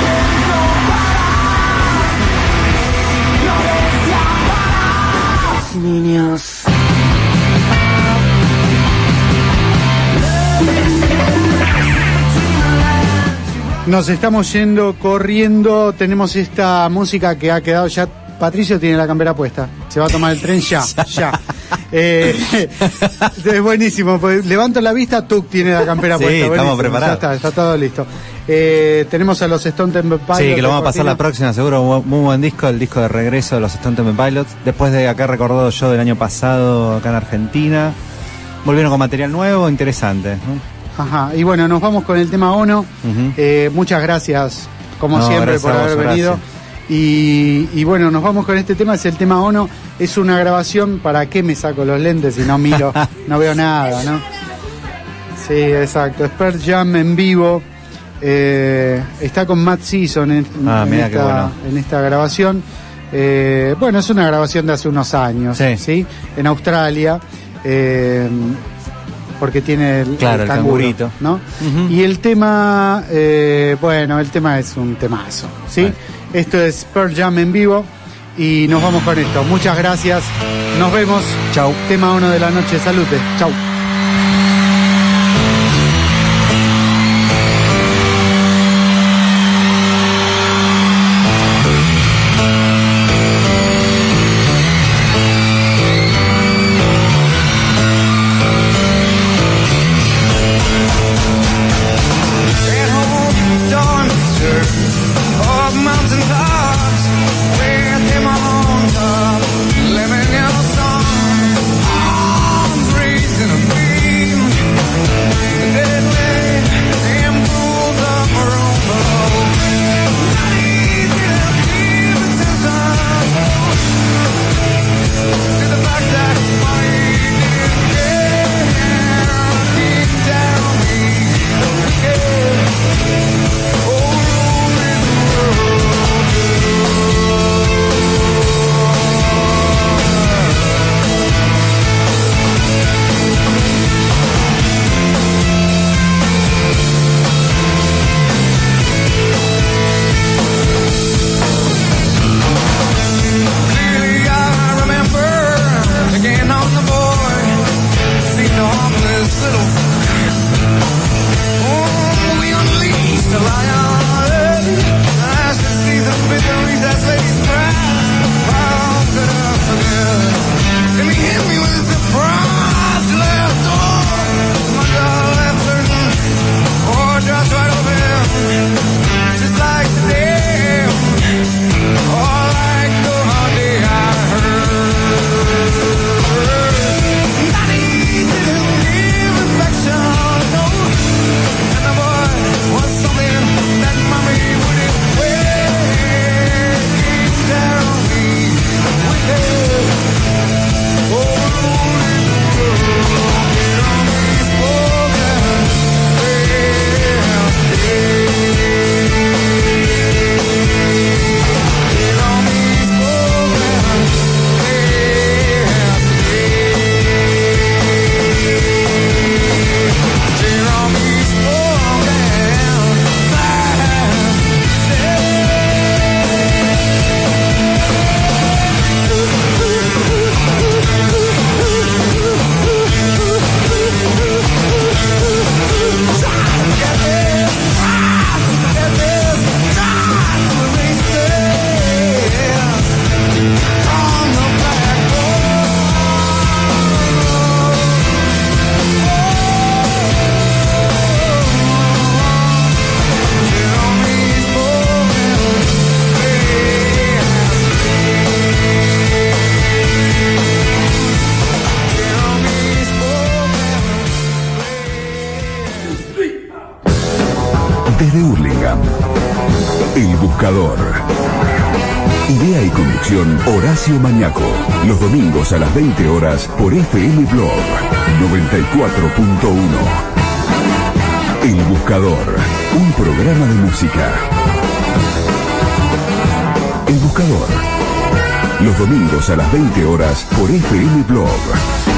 Niños. Nos estamos yendo corriendo, tenemos esta música que ha quedado ya. Patricio tiene la campera puesta, se va a tomar el tren ya. Es buenísimo, pues levanto la vista, Tuk tiene la campera puesta. Sí, estamos preparados. Ya está todo listo. Tenemos a los Stone Temple Pilots. Sí, que lo vamos a pasar la próxima, seguro. Muy buen disco, el disco de regreso de los Stone Temple Pilots. Después de acá recordado yo del año pasado, acá en Argentina. Volvieron con material nuevo, interesante, ¿no? Ajá, y bueno, nos vamos con el tema ONO. Muchas gracias, como siempre, gracias por a vos, haber venido. Horacio. Y bueno, nos vamos con este tema, es el tema ONO. Es una grabación, ¿para qué me saco los lentes si no miro, no veo nada, ¿no? Sí, exacto, es Pearl Jam en vivo. Está con Matt Season en esta grabación. Bueno, es una grabación de hace unos años, ¿sí? En Australia. Porque tiene el cangurito, ¿no? Y el tema, bueno, el tema es un temazo, ¿sí? Bueno. Esto es Pearl Jam en vivo y nos vamos con esto. Muchas gracias, nos vemos. Chau. Tema 1 de la noche, salute. Chau. Desde Hurlingham, El Buscador. Idea y conducción, Horacio Mañaco. Los domingos a las 20 horas por FM Blog 94.1. El Buscador, un programa de música. El Buscador. Los domingos a las 20 horas por FM Blog